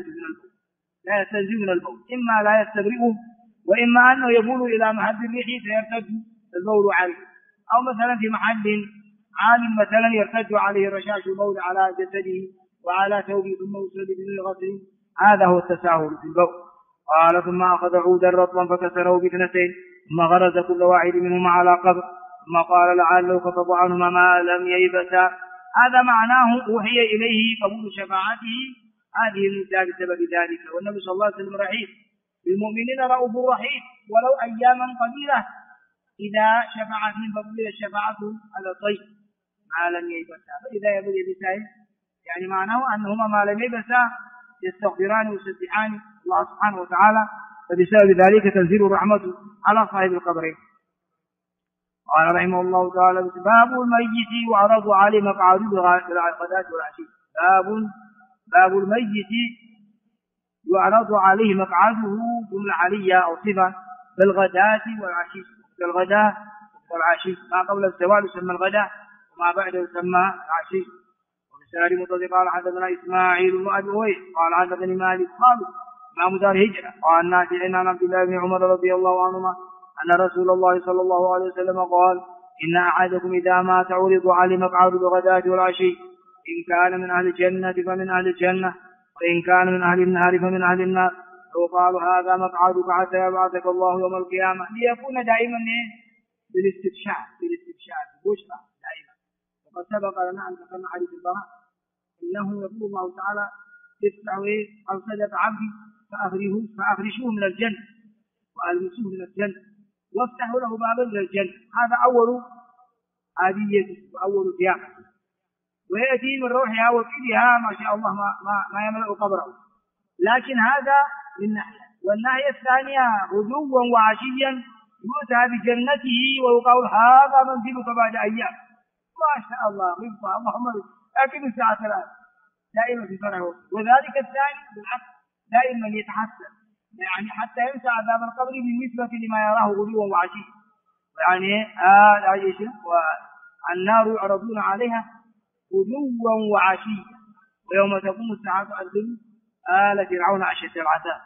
لا يستنزف من البول، إما لا يستبرئه وإما أنه يبول إلى محل الريح فيرتد البول عليه، أو مثلا في محل عالم مثلا يرتد عليه رشاش البول على جسده وعلى ثوبه ثم يصل بدون غسل، هذا هو التساهل في البول. قال ثم أخذ عودا رطبا فكسره باثنتين ثم غرز كل واحد منهما على قبر ثم قال لعله خطب عنهما ما لم ييبسا. هذا معناه أوحي إليه قبول شفاعته هذه المدة بسبب ذلك. والنبي صلى الله عليه وسلم رحيم بالمؤمنين رؤوف رحيم ولو أياما قليلة إذا شفع فيهم فقبل الشفاعة على طيب ما لم ييبسا. فإذا يبسا يعني معناه أنهما ما لم ييبسا يستغفران ويسبحان الله سبحانه وتعالى، فبسبب ذلك تنزل رحمته على صاحب القبرين. قال رحمه الله تعالى باب الميت يعرض عليه مقعده بالغداة والعشي. باب الميت يعرض عليه مقعده جملة علية أو صفة بالغداة والعشي. الغداة والعشي ما قبل الزوال يسمى الغداة وما بعده يسمى العشي. وبالسناد متصل قال حدثنا إسماعيل بن أبي أويس قال حدثني مالك قال إمام دار هجرة قال نافع عن عبد الله بن عمر رضي الله عنهما أن رسول الله صلى الله عليه وسلم قال إن أحدكم إذا مات عرض عليه مقعد الغداة والعشي، إن كان من أهل الجنة فمن أهل الجنة، وإن كان من أهل النار فمن أهل النار. وقال هذا مقعدك حتى يبعثك الله يوم القيامة، ليكون دائما بالاستبشار ببشرى دائما. وقد سبق لنا أن ذكرنا حديث البراء إنه يقول الله تعالى افتحوا عن صدق عبدي فأخرجوه من الجنة وألمسوه من الجنة وافتحوا له بابا من الجنة. هذا أول عاديته وأول ضيافته، ويأتي من روحها وكلها ما شاء الله ما يملأ قبره. لكن هذا من ناحية، والناحية الثانية غدوا وعشيا يؤتى بجنته ويقال هذا منزلك بعد أيام. ما شاء الله رضا اللهم لكن الساعة 3 دائما في فرعه. وذلك الثاني بالعكس دائما يتحسن، يعني حتى ينسى عذاب القبر بالنسبة لما يراه غدوا وعشيا. يعني والنار يعرضون عليها غدوا وعشيا ويوم تقوم الساعة أدخلوا آل فرعون أشد العذاب.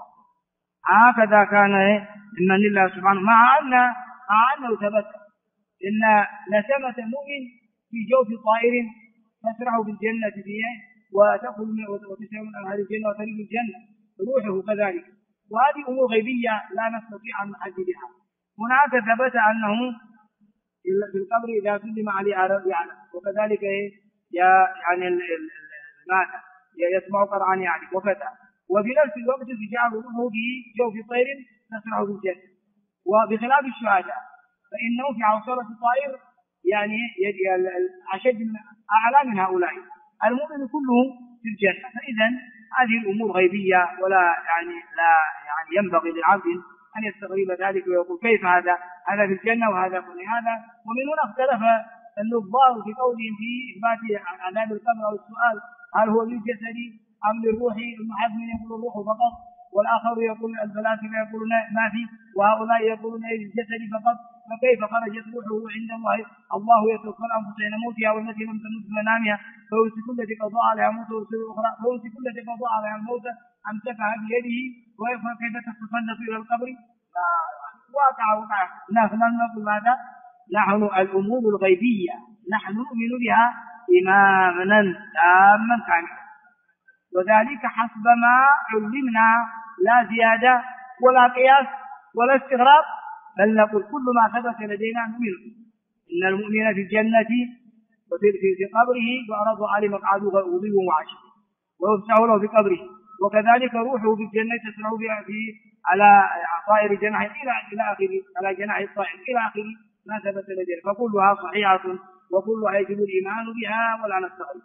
هكذا كان من الله سبحانه، مع أنه ثبت إن نسمة المؤمن في جوف طائر تسرح بالجنة فيه وتأكل وتسعى من أهل الجنة وتريد الجنة روحه كذلك. وهذه أمور غيبية لا نستطيع أن نحددها. هناك ثبت أنه في القبر إذا سلم عليه يعلم، وكذلك يعني ماذا يسمع قرآن يعني وفتى. وفي نفس الوقت تجعل روحه في جوف طير تسرح بالجنة. وبخلاف الشهداء فإنه في عوصلة الطائر يعني أشد من أعلى من هؤلاء. المؤمن كله في الجنة. فإذا هذه الأمور غيبية ولا لا ينبغي للعبد أن يستغرب ذلك ويقول كيف هذا في الجنة وهذا في هذا. ومن هنا اختلف النظار في قولهم في إثبات عذاب القبر أو السؤال هل هو للجسد أم للروح. المحزم يقول الروح فقط، والآخر يقول الفلاسفة يقولون ما في، وهؤلاء يقولون للجسد فقط. فكيف خرجت روحه عند الله يتوفى الأنفس حين موتها والتي لم تمت في منامها فيمسك التي قضى عليها موت ويرسل الأخرى فيمسك التي قضى عليها الموت أمسكها بيده وكيف تتصدق إلى القبر. واقع نحن نقول ماذا؟ نحن الأمور الغيبية نحن نؤمن بها إيمانا تاما كاملا، وذلك حسب ما علمنا لا زيادة ولا قياس ولا استغراب، بل نقول كل ما ثبت لدينا نؤمن. إن المؤمن في الجنة وفي قبره يعرض عليه مقعده غدوا وعشيا ويفتح له في قبره، وكذلك روحه في الجنة تسرع على طائر جناح إلى آخره، على جناح الطائر إلى آخره ما ثبت لدينا. فكلها صحيحة وكلها يجب الإيمان بها ولا نستغرب.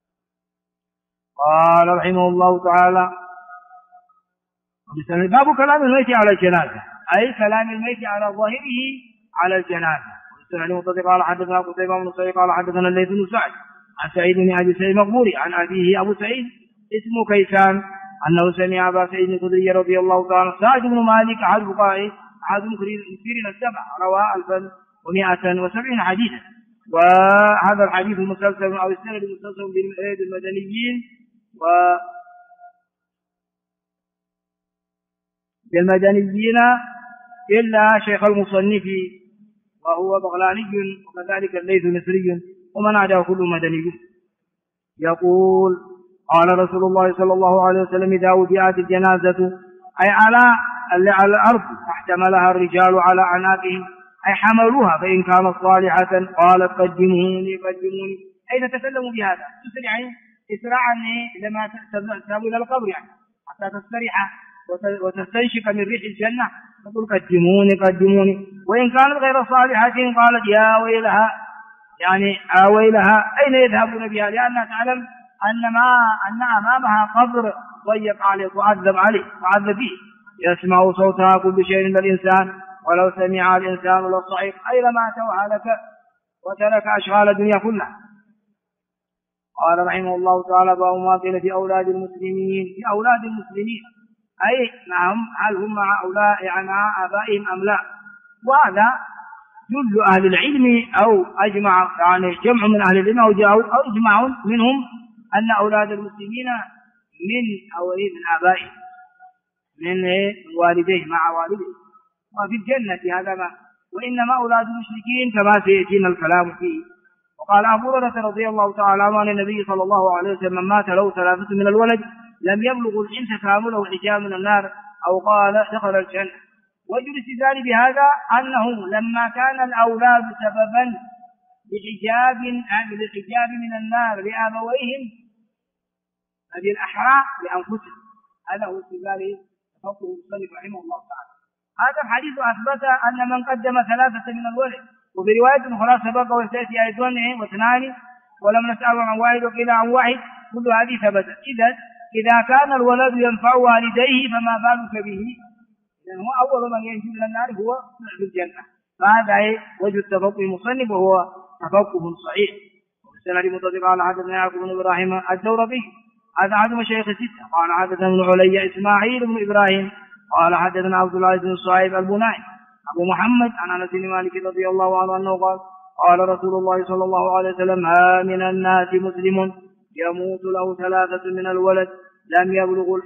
قال رحمه الله تعالى باب كلام الميت على الجنازة، أي كلام الميت على ظاهره على الجنازة. قال حدثنا قتيبة بن سعيد قال حدثنا الليث بن سعد عن سعيد بن أبي سعيد المقبوري عن أبيه أبو سعيد اسمه كيسان أنه سمع أبا سعيد الخدري رضي الله تعالى سعد بن مالك أحد المكثرين السبع روى 1170 حديثا. وهذا الحديث مسلسل أو السند مسلسل بالمدنيين إلا شيخ المصنف وهو بغلاني وكذلك الليث مصري ومن عداه كل مدني. يقول قال رسول الله صلى الله عليه وسلم إذا وضعت الجنازة أي على الأرض فاحتملها الرجال على أعناقهم أي حملوها فإن كانت صالحة قالت قدموني أي تتكلم بهذا تسرع إسراعا لما تذهب إلى القبر يعني حتى تستريح وتستنشق من ريح الجنة تقول قدموني. وإن كانت غير صالحة قالت يا ويلها يعني ويلها أين يذهبون بها لأنها تعلم أن أمامها قبر ضيق عليه وعذب فيه يسمع صوتها كل شيء من الإنسان ولو سمع الإنسان للصعيق أي لما توهلك وترك أشغال الدنيا كلها. قال رحمه الله تعالى باب ما قيل في أولاد المسلمين أي معهم هل هم مع مع آبائهم أم لا. وهذا جل أهل العلم أو أجمع يعني جمع من أهل العلم أو إجماع منهم أن أولاد المسلمين من آبائهم من والديه مع والديه وفي الجنة هذا ما. وإنما أولاد المشركين كما سيأتينا الكلام فيه. وقال أبو هريرة رضي الله تعالى عنه عن النبي صلى الله عليه وسلم: من مات له 3 من الولد لم يبلغ الحنث كامله حجاب من النار، أو قال دخل الجنة. وجه الاستدلال بهذا أنه لما كان الأولاد سببا للحجاب من النار لآبويهم هذه الأحرى لأنفسهم، هذا هو استدلال تفقه المصنف رحمه الله تعالى. هذا الحديث أثبت أن من قدم 3 من الولد، وفي رواية أخرى سبق وسيأتي أيضا 2 ولم نسأل عن واحد وقيل عن واحد، كل هذه ثبتت. إذا كان الولد ينفع والديه فما بالك به؟ لأنه هو أول من ينجو من النار هو في الجنة. فهذا وجه التفقه المصنف، وهو تفقه صحيح. والسند متصل على حدثنا يعقوب بن إبراهيم الدورقي هذا أحد مشايخ 6 قال حدثنا ابن علي إسماعيل بن إبراهيم قال حدثنا عبد الله بن صهيب البناني أبو محمد عن أنس بن مالك رضي الله عنه أنه قال: قال رسول الله صلى الله عليه وسلم: ما من الناس مسلم يموت له 3 من الولد لم يبلغ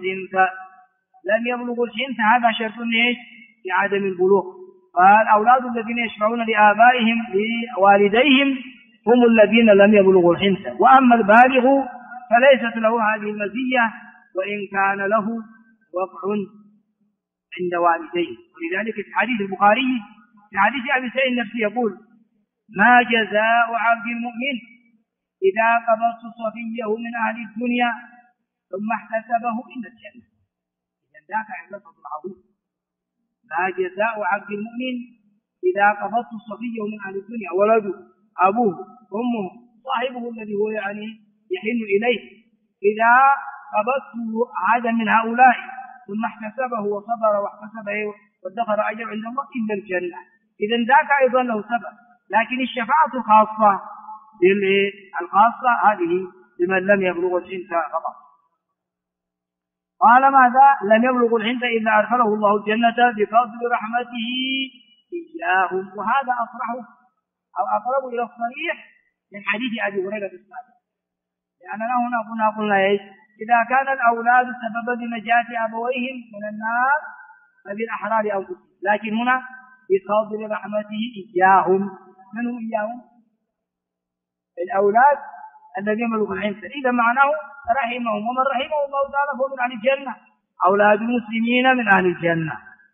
الحنث. هذا شرط في عدم البلوغ. فالأولاد الذين يشفعون لآبائهم لوالديهم هم الذين لم يبلغوا الحنث، وأما البالغ فليست له هذه المزية وإن كان له وقع عند والديه. ولذلك في حديث البخاري في حديث أبي سعيد النفسي يقول: ما جزاء عبد المؤمن إذا قبضت صفيه من أهل الدنيا ثم احتسبه إلى الجنة. إذن ذاك علة عظيم. ما جزاء عبد المؤمن إذا قبضت صفيه من أهل الدنيا، ولده أبوه أمه صاحبه الذي هو يحن إليه، إذا قبضته عادا من هؤلاء ثم احتسبه وصبر واحتسبه وادخر أجر عند الله إلا الجنة. إذن ذاك أيضا له سبب. لكن الشفاعة الخاصة هذه لمن لم يبلغ الحنث فقط. قال: ماذا؟ لم يبلغ الحنث إلا أدخله الله الجنة بفضل رحمته إياهم. وهذا أصرح أو أقرب إلى الصريح من حديث أبي هريرة السابق، لأننا هنا قلنا إذا كان الأولاد سببا لنجاة أبويهم من النار فبالأحرى أنفسهم، لكن هنا بفضل رحمته إياهم. من هم إياهم؟ الأولاد الذين يبلغوا الحنث. إذا معناه رحمهم، ومن رحمه الله تعالى فهو من أهل الجنة. أولاد المسلمين من أهل الجنة.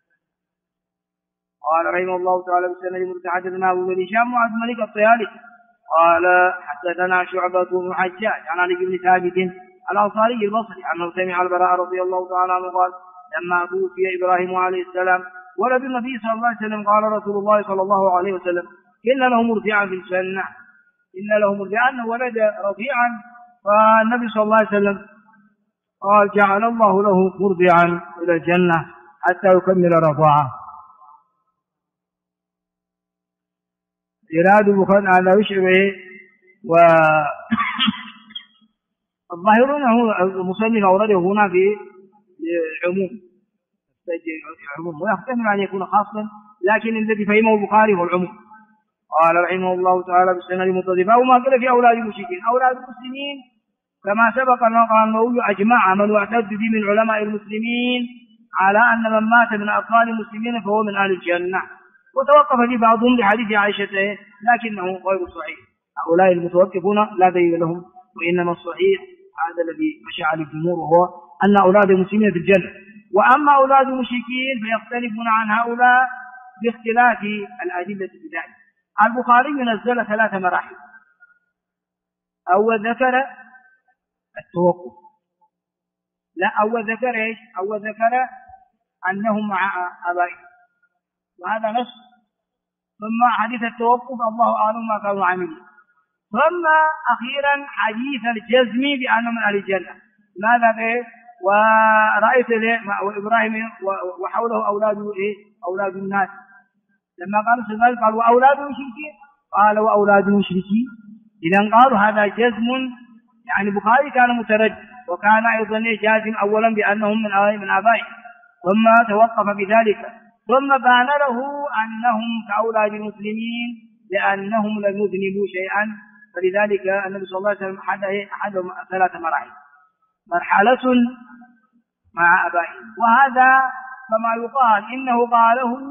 قال رحمه الله تعالى: بالسند حدثنا أبو بن هشام وعبد الملك الطيالسي قال حدثنا شعبة بن الحجاج عن علي بن ثابت الأنصاري البصري أنه سمع البراء رضي الله تعالى عنه قال: لما توفي إبراهيم عليه السلام ولد النبي صلى الله عليه وسلم قال رسول الله صلى الله عليه وسلم: إن له مرضعا في الجنة، إن له مرضعا، أنه ولد رضيعا. فالنبي صلى الله عليه وسلم قال: جعل الله له مرضعا إلى الجنة حتى يكمل رضاعه. إراد البخاري على يشعر والظاهرون هو المصنف أورده هنا في عموم ويحتمل أن يكون خاصا، لكن الذي فهمه البخاري هو العموم. قال رحمه الله تعالى بالسند متصل أو ما قال في أولاد المشركين. أولاد المسلمين كما سبق أن النووي أجمع من واعتد به من علماء المسلمين على أن من مات من أطفال المسلمين فهو من أهل الجنة، وتوقف في بعضهم لحديث عائشة لكنه غير صحيح. هؤلاء المتوقفون لا دليل لهم، وإنما الصحيح هذا الذي مشى عليه الجمهور، وهو أن أولاد المسلمين في الجنة. وأما أولاد المشركين فيختلفون عن هؤلاء باختلاف الأدلة في ذلك. البخاري نزل 3 مراحل. أول ذكر التوقف، أول ذكر أنهم مع آبائهم، وهذا نص. ثم حديث التوقف الله أعلم ما كانوا عاملين. ثم أخيرا حديث الجزم بأنهم من أهل الجنة. ماذا به؟ ورأيت وإبراهيم وحوله أولاد الناس. لما قالوا سبحانه قال وأولاد المشركين، قال وأولاد المشركين. إذن قالوا هذا جزم، يعني البخاري كان متردد، وكان أيضا جازم أولا بأنهم من آبائهم، ثم توقف بذلك، ثم بان له أنهم كأولاد المسلمين لأنهم لم يذنبوا شيئا. فلذلك النبي صلى الله عليه وسلم أحدهم 3 مراحل: مرحلة مع آبائهم، وهذا كما يقال إنه قاله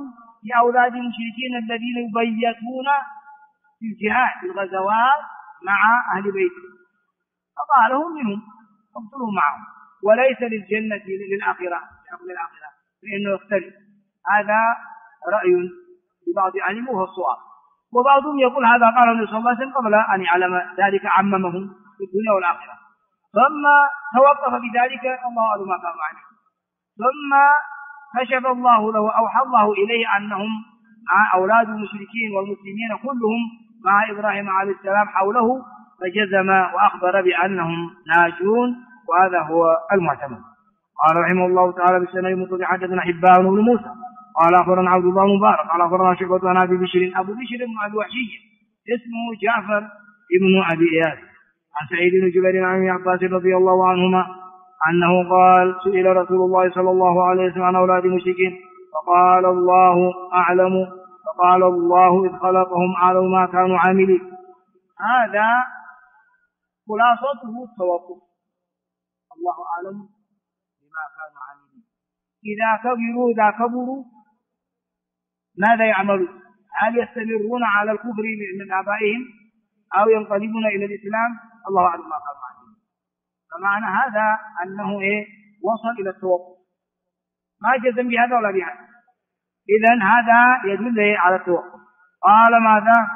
لأولاد المشركين الذين يبيتون في الجهاد في الغزوات مع أهل بيته، فقالهم منهم فاقتلوا معهم، وليس للجنة للآخرة فإنه يختلف. هذا رأي لبعض أهل وهو الصواب، وبعضهم يقول هذا قال النبي صلى الله عليه وسلم قبل أن يعلم ذلك عممهم في الدنيا والآخرة، ثم توقف بذلك الله أعلم ما كانوا عليه، ثم كشف الله له أوحى الله إليه أنهم أولاد المشركين والمسلمين كلهم مع إبراهيم عليه السلام حوله، فجزم وأخبر بأنهم ناجون، وهذا هو المعتمد. قال رحمه الله تعالى بالسنة المتصل حدثنا حبان بن موسى قال أخبرنا عبد الله مبارك قال أخبرنا شعبة عن أبي بشر بن أبي وحشية اسمه جعفر بن أبي إياس عن سعيد بن جبير عن ابن عباس رضي الله عنهما أنه قال سئل رسول الله صلى الله عليه وسلم عن أولاد المشركين فقال الله أعلم، فقال الله إذ خلقهم أعلم ما كانوا عاملين. هذا خلاصته التوقف، الله أعلم بما كانوا عاملين. إذا كبروا ماذا يعملون؟ هل يستمرون على الكفر من آبائهم أو ينقلبون إلى الإسلام؟ الله أعلم ما كانوا عاملين. فمعنى هذا أنه وصل إلى التوقف، ما جزم بهذا ولا بهذا، إذن هذا يدل على التوقف. قال ماذا؟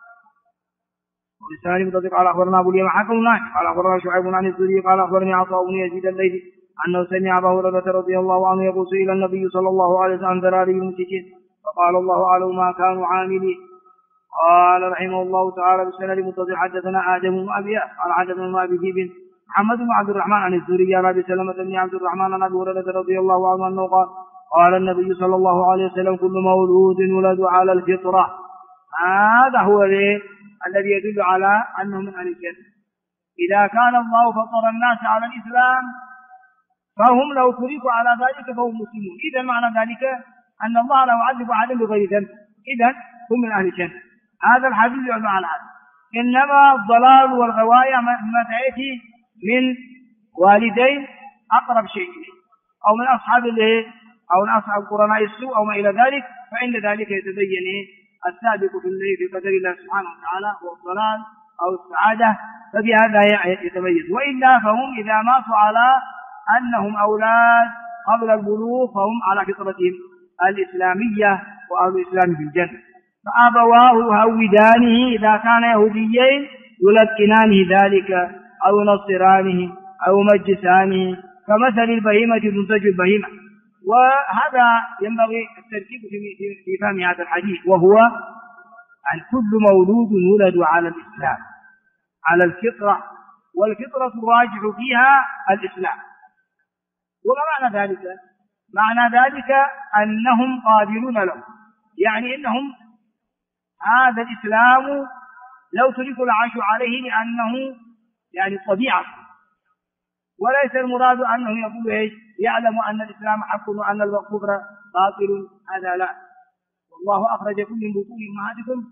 ولسان متصل قال أخبرنا أبو اليمان حكم نافع قال أخبرنا شعيب عن الزهري قال أخبرني عطاء بن يزيد الليثي أنه سمع أبا هريرة رضي الله عنه يقول سئل النبي صلى الله عليه وسلم عن ذراري المشركين فقال الله أعلم ما كانوا عاملين. قال رحمه الله تعالى بالسند المتصل حدثنا آدم بن أبي قال حدثنا أبي ذئب محمد بن عبد الرحمن عن الزهري عن أبي سلمة بن عبد الرحمن عن أبي هريرة رضي الله عنه أنه قال النبي صلى الله عليه وسلم كل مولود يولد على الفطرة. هذا هو الذي يدل على أنه من أهل الجنة. إذا كان الله فطر الناس على الإسلام فهم لو تركوا على ذلك فهم مسلمون، إذا معنى ذلك أن الله لا يعذب أحدا بغير ذنب، إذا هم من أهل الجنة. هذا الحديث يدل على هذا. إنما الضلال والغواية ما تأتي من والدين أقرب شيء أو من أصحاب أو من أصحاب قرناء السوء أو ما إلى ذلك، فإن ذلك يتبين السابق في قدر الله سبحانه وتعالى والضلال أو السعادة، فبهذا يتميز. وإلا فهم إذا ماتوا على أنهم أولاد قبل البلوغ فهم على فطرتهم الإسلامية وأهل الإسلام في الجنة. فأبواه يهودانه إذا كان يهوديين يلقنانه ذلك أو ينصرانه أو يمجسانه كمثل البهيمة تنتج البهيمة. وهذا ينبغي التركيب في فهم هذا الحديث، وهو أن كل مولود يولد على الإسلام على الفطرة، والفطرة الراجح فيها الإسلام. وما معنى ذلك؟ معنى ذلك أنهم قابلون له، يعني إنهم هذا الإسلام لو تركوا العاش عليه لأنه يعني طبيعة، وليس المراد أنه يقول يعلم أن الإسلام حق وأن الكفر باطل، هذا لا. والله أخرجكم من بطون أمهاتكم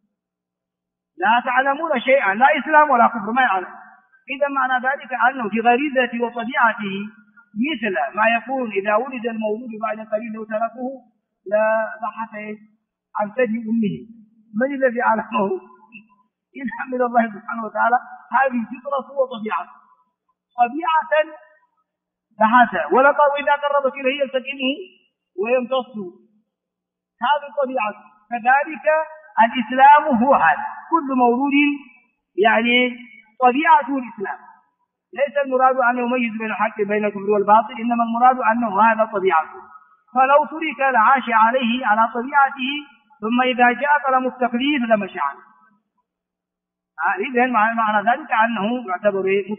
لا تعلمون شيئا، لا إسلام ولا كفر، ما يعلم. إذا معنى ذلك أنه في غريزته وطبيعته مثل ما يكون إذا ولد المولود بعد قليل لو تركه لا بحث عن ثدي أمه، من الذي علمه؟ إلحم من الله سبحانه وتعالى. هذه فطرة وطبيعة، طبيعة بحث ولقد إذا قربت إليه يلتقمه ويمتصه، هذه الطبيعة. كذلك الإسلام هو هذا، كل مولود يعني طبيعته الإسلام، ليس المراد أن يميز بين الحق بين الكفر والباطل، إنما المراد أنه هذا طبيعته. فلو ترك العاش عليه على طبيعته ثم إذا جاء قلم التكليف لمشى عنه. إذن معنى ذلك أنه يعتبر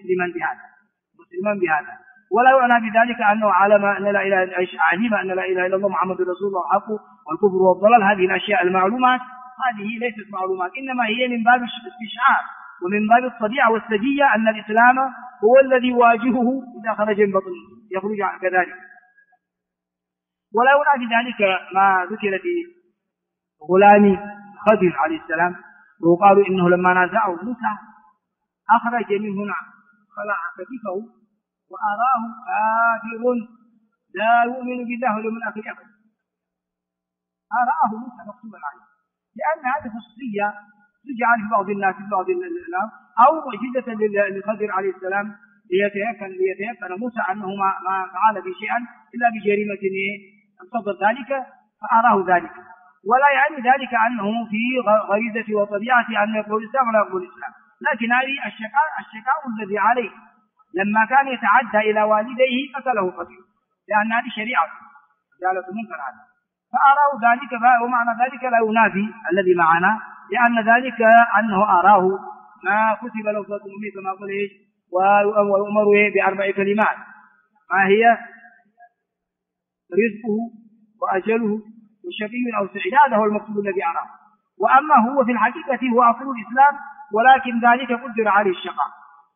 مسلما بهذا، ولا يعنى بذلك أنه علم أن لا إله إلا الله محمد رسول الله حق والكفر والضلال. هذه الأشياء المعلومات هذه ليست معلومات، إنما هي من باب الاستشعار ومن باب الطبيعة والسجية أن الإسلام هو الذي يواجهه إذا خرج من بطن يخرج كذلك. ولا يعنى بذلك ما ذكر في غلام خضر عليه السلام، وقالوا إنه لما نازعه موسى أخرج من هنا خلع كتفه وأراه كافر لا يؤمن بالله واليوم الآخر أبدا. رآه موسى مكتوبا عليه، لأن هذه خصوصية تجعل في بعض الناس في بعض الناس، أو معجزة للخضر عليه السلام ليتيقن موسى أنه ما فعل به شيئا إلا بجريمة اقتضت ذلك فأراه ذلك، ولا يعني ذلك أنه في غريزة وطبيعة أن يقول الإسلام ولا يقول الإسلام، لكن هذه الشكاء الذي عليه لما كان يتعدى إلى والديه قتله قتيل، لأن هذه شريعة جالة منكر عنه، فأراه ذلك، ومعنى ذلك لا ينافي الذي معنا، لأن ذلك أنه أراه ما كتب له في الأمي كما قال ويؤمر ب4 كلمات، ما هي رزقه وأجله وشقي أو سعيد، هذا هو المكتوب الذي أراه، وأما هو في الحقيقة هو أصل الإسلام، ولكن ذلك قدر عليه الشقاء.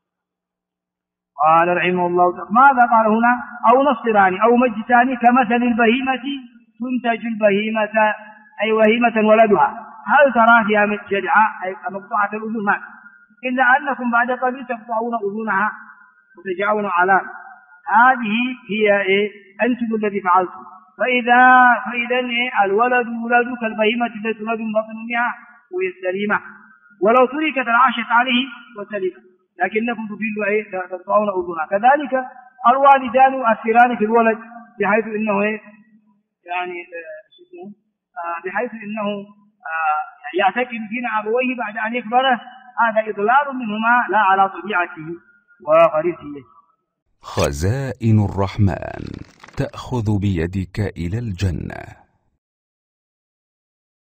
قال رحمه الله ماذا قال هنا؟ أو نصران أو مجتان كمثل البهيمة تنتج البهيمة أي وهيمة ولدها، هل ترى فيها من جدعاء أي مقطوعة الأذن مات، إلا أنكم بعد قليل تقطعون أذنها وتجعون علام، هذه هي أنتم الذي فعلتم، فإذا الولد ولد كالبهيمة التي تولد من بطن أمها وهي سليمة، ولو تركت عاشت عليه وسليمة، لكنكم تفيدوا تقطعون أذنها. كذلك الوالدان يؤثران في الولد بحيث إنه يعني بحيث إنه يعتقد دين أبويه بعد أن يكبره، هذا إضلال منهما لا على طبيعته وغريزته. خزائن الرحمن تأخذ بيدك إلى الجنة.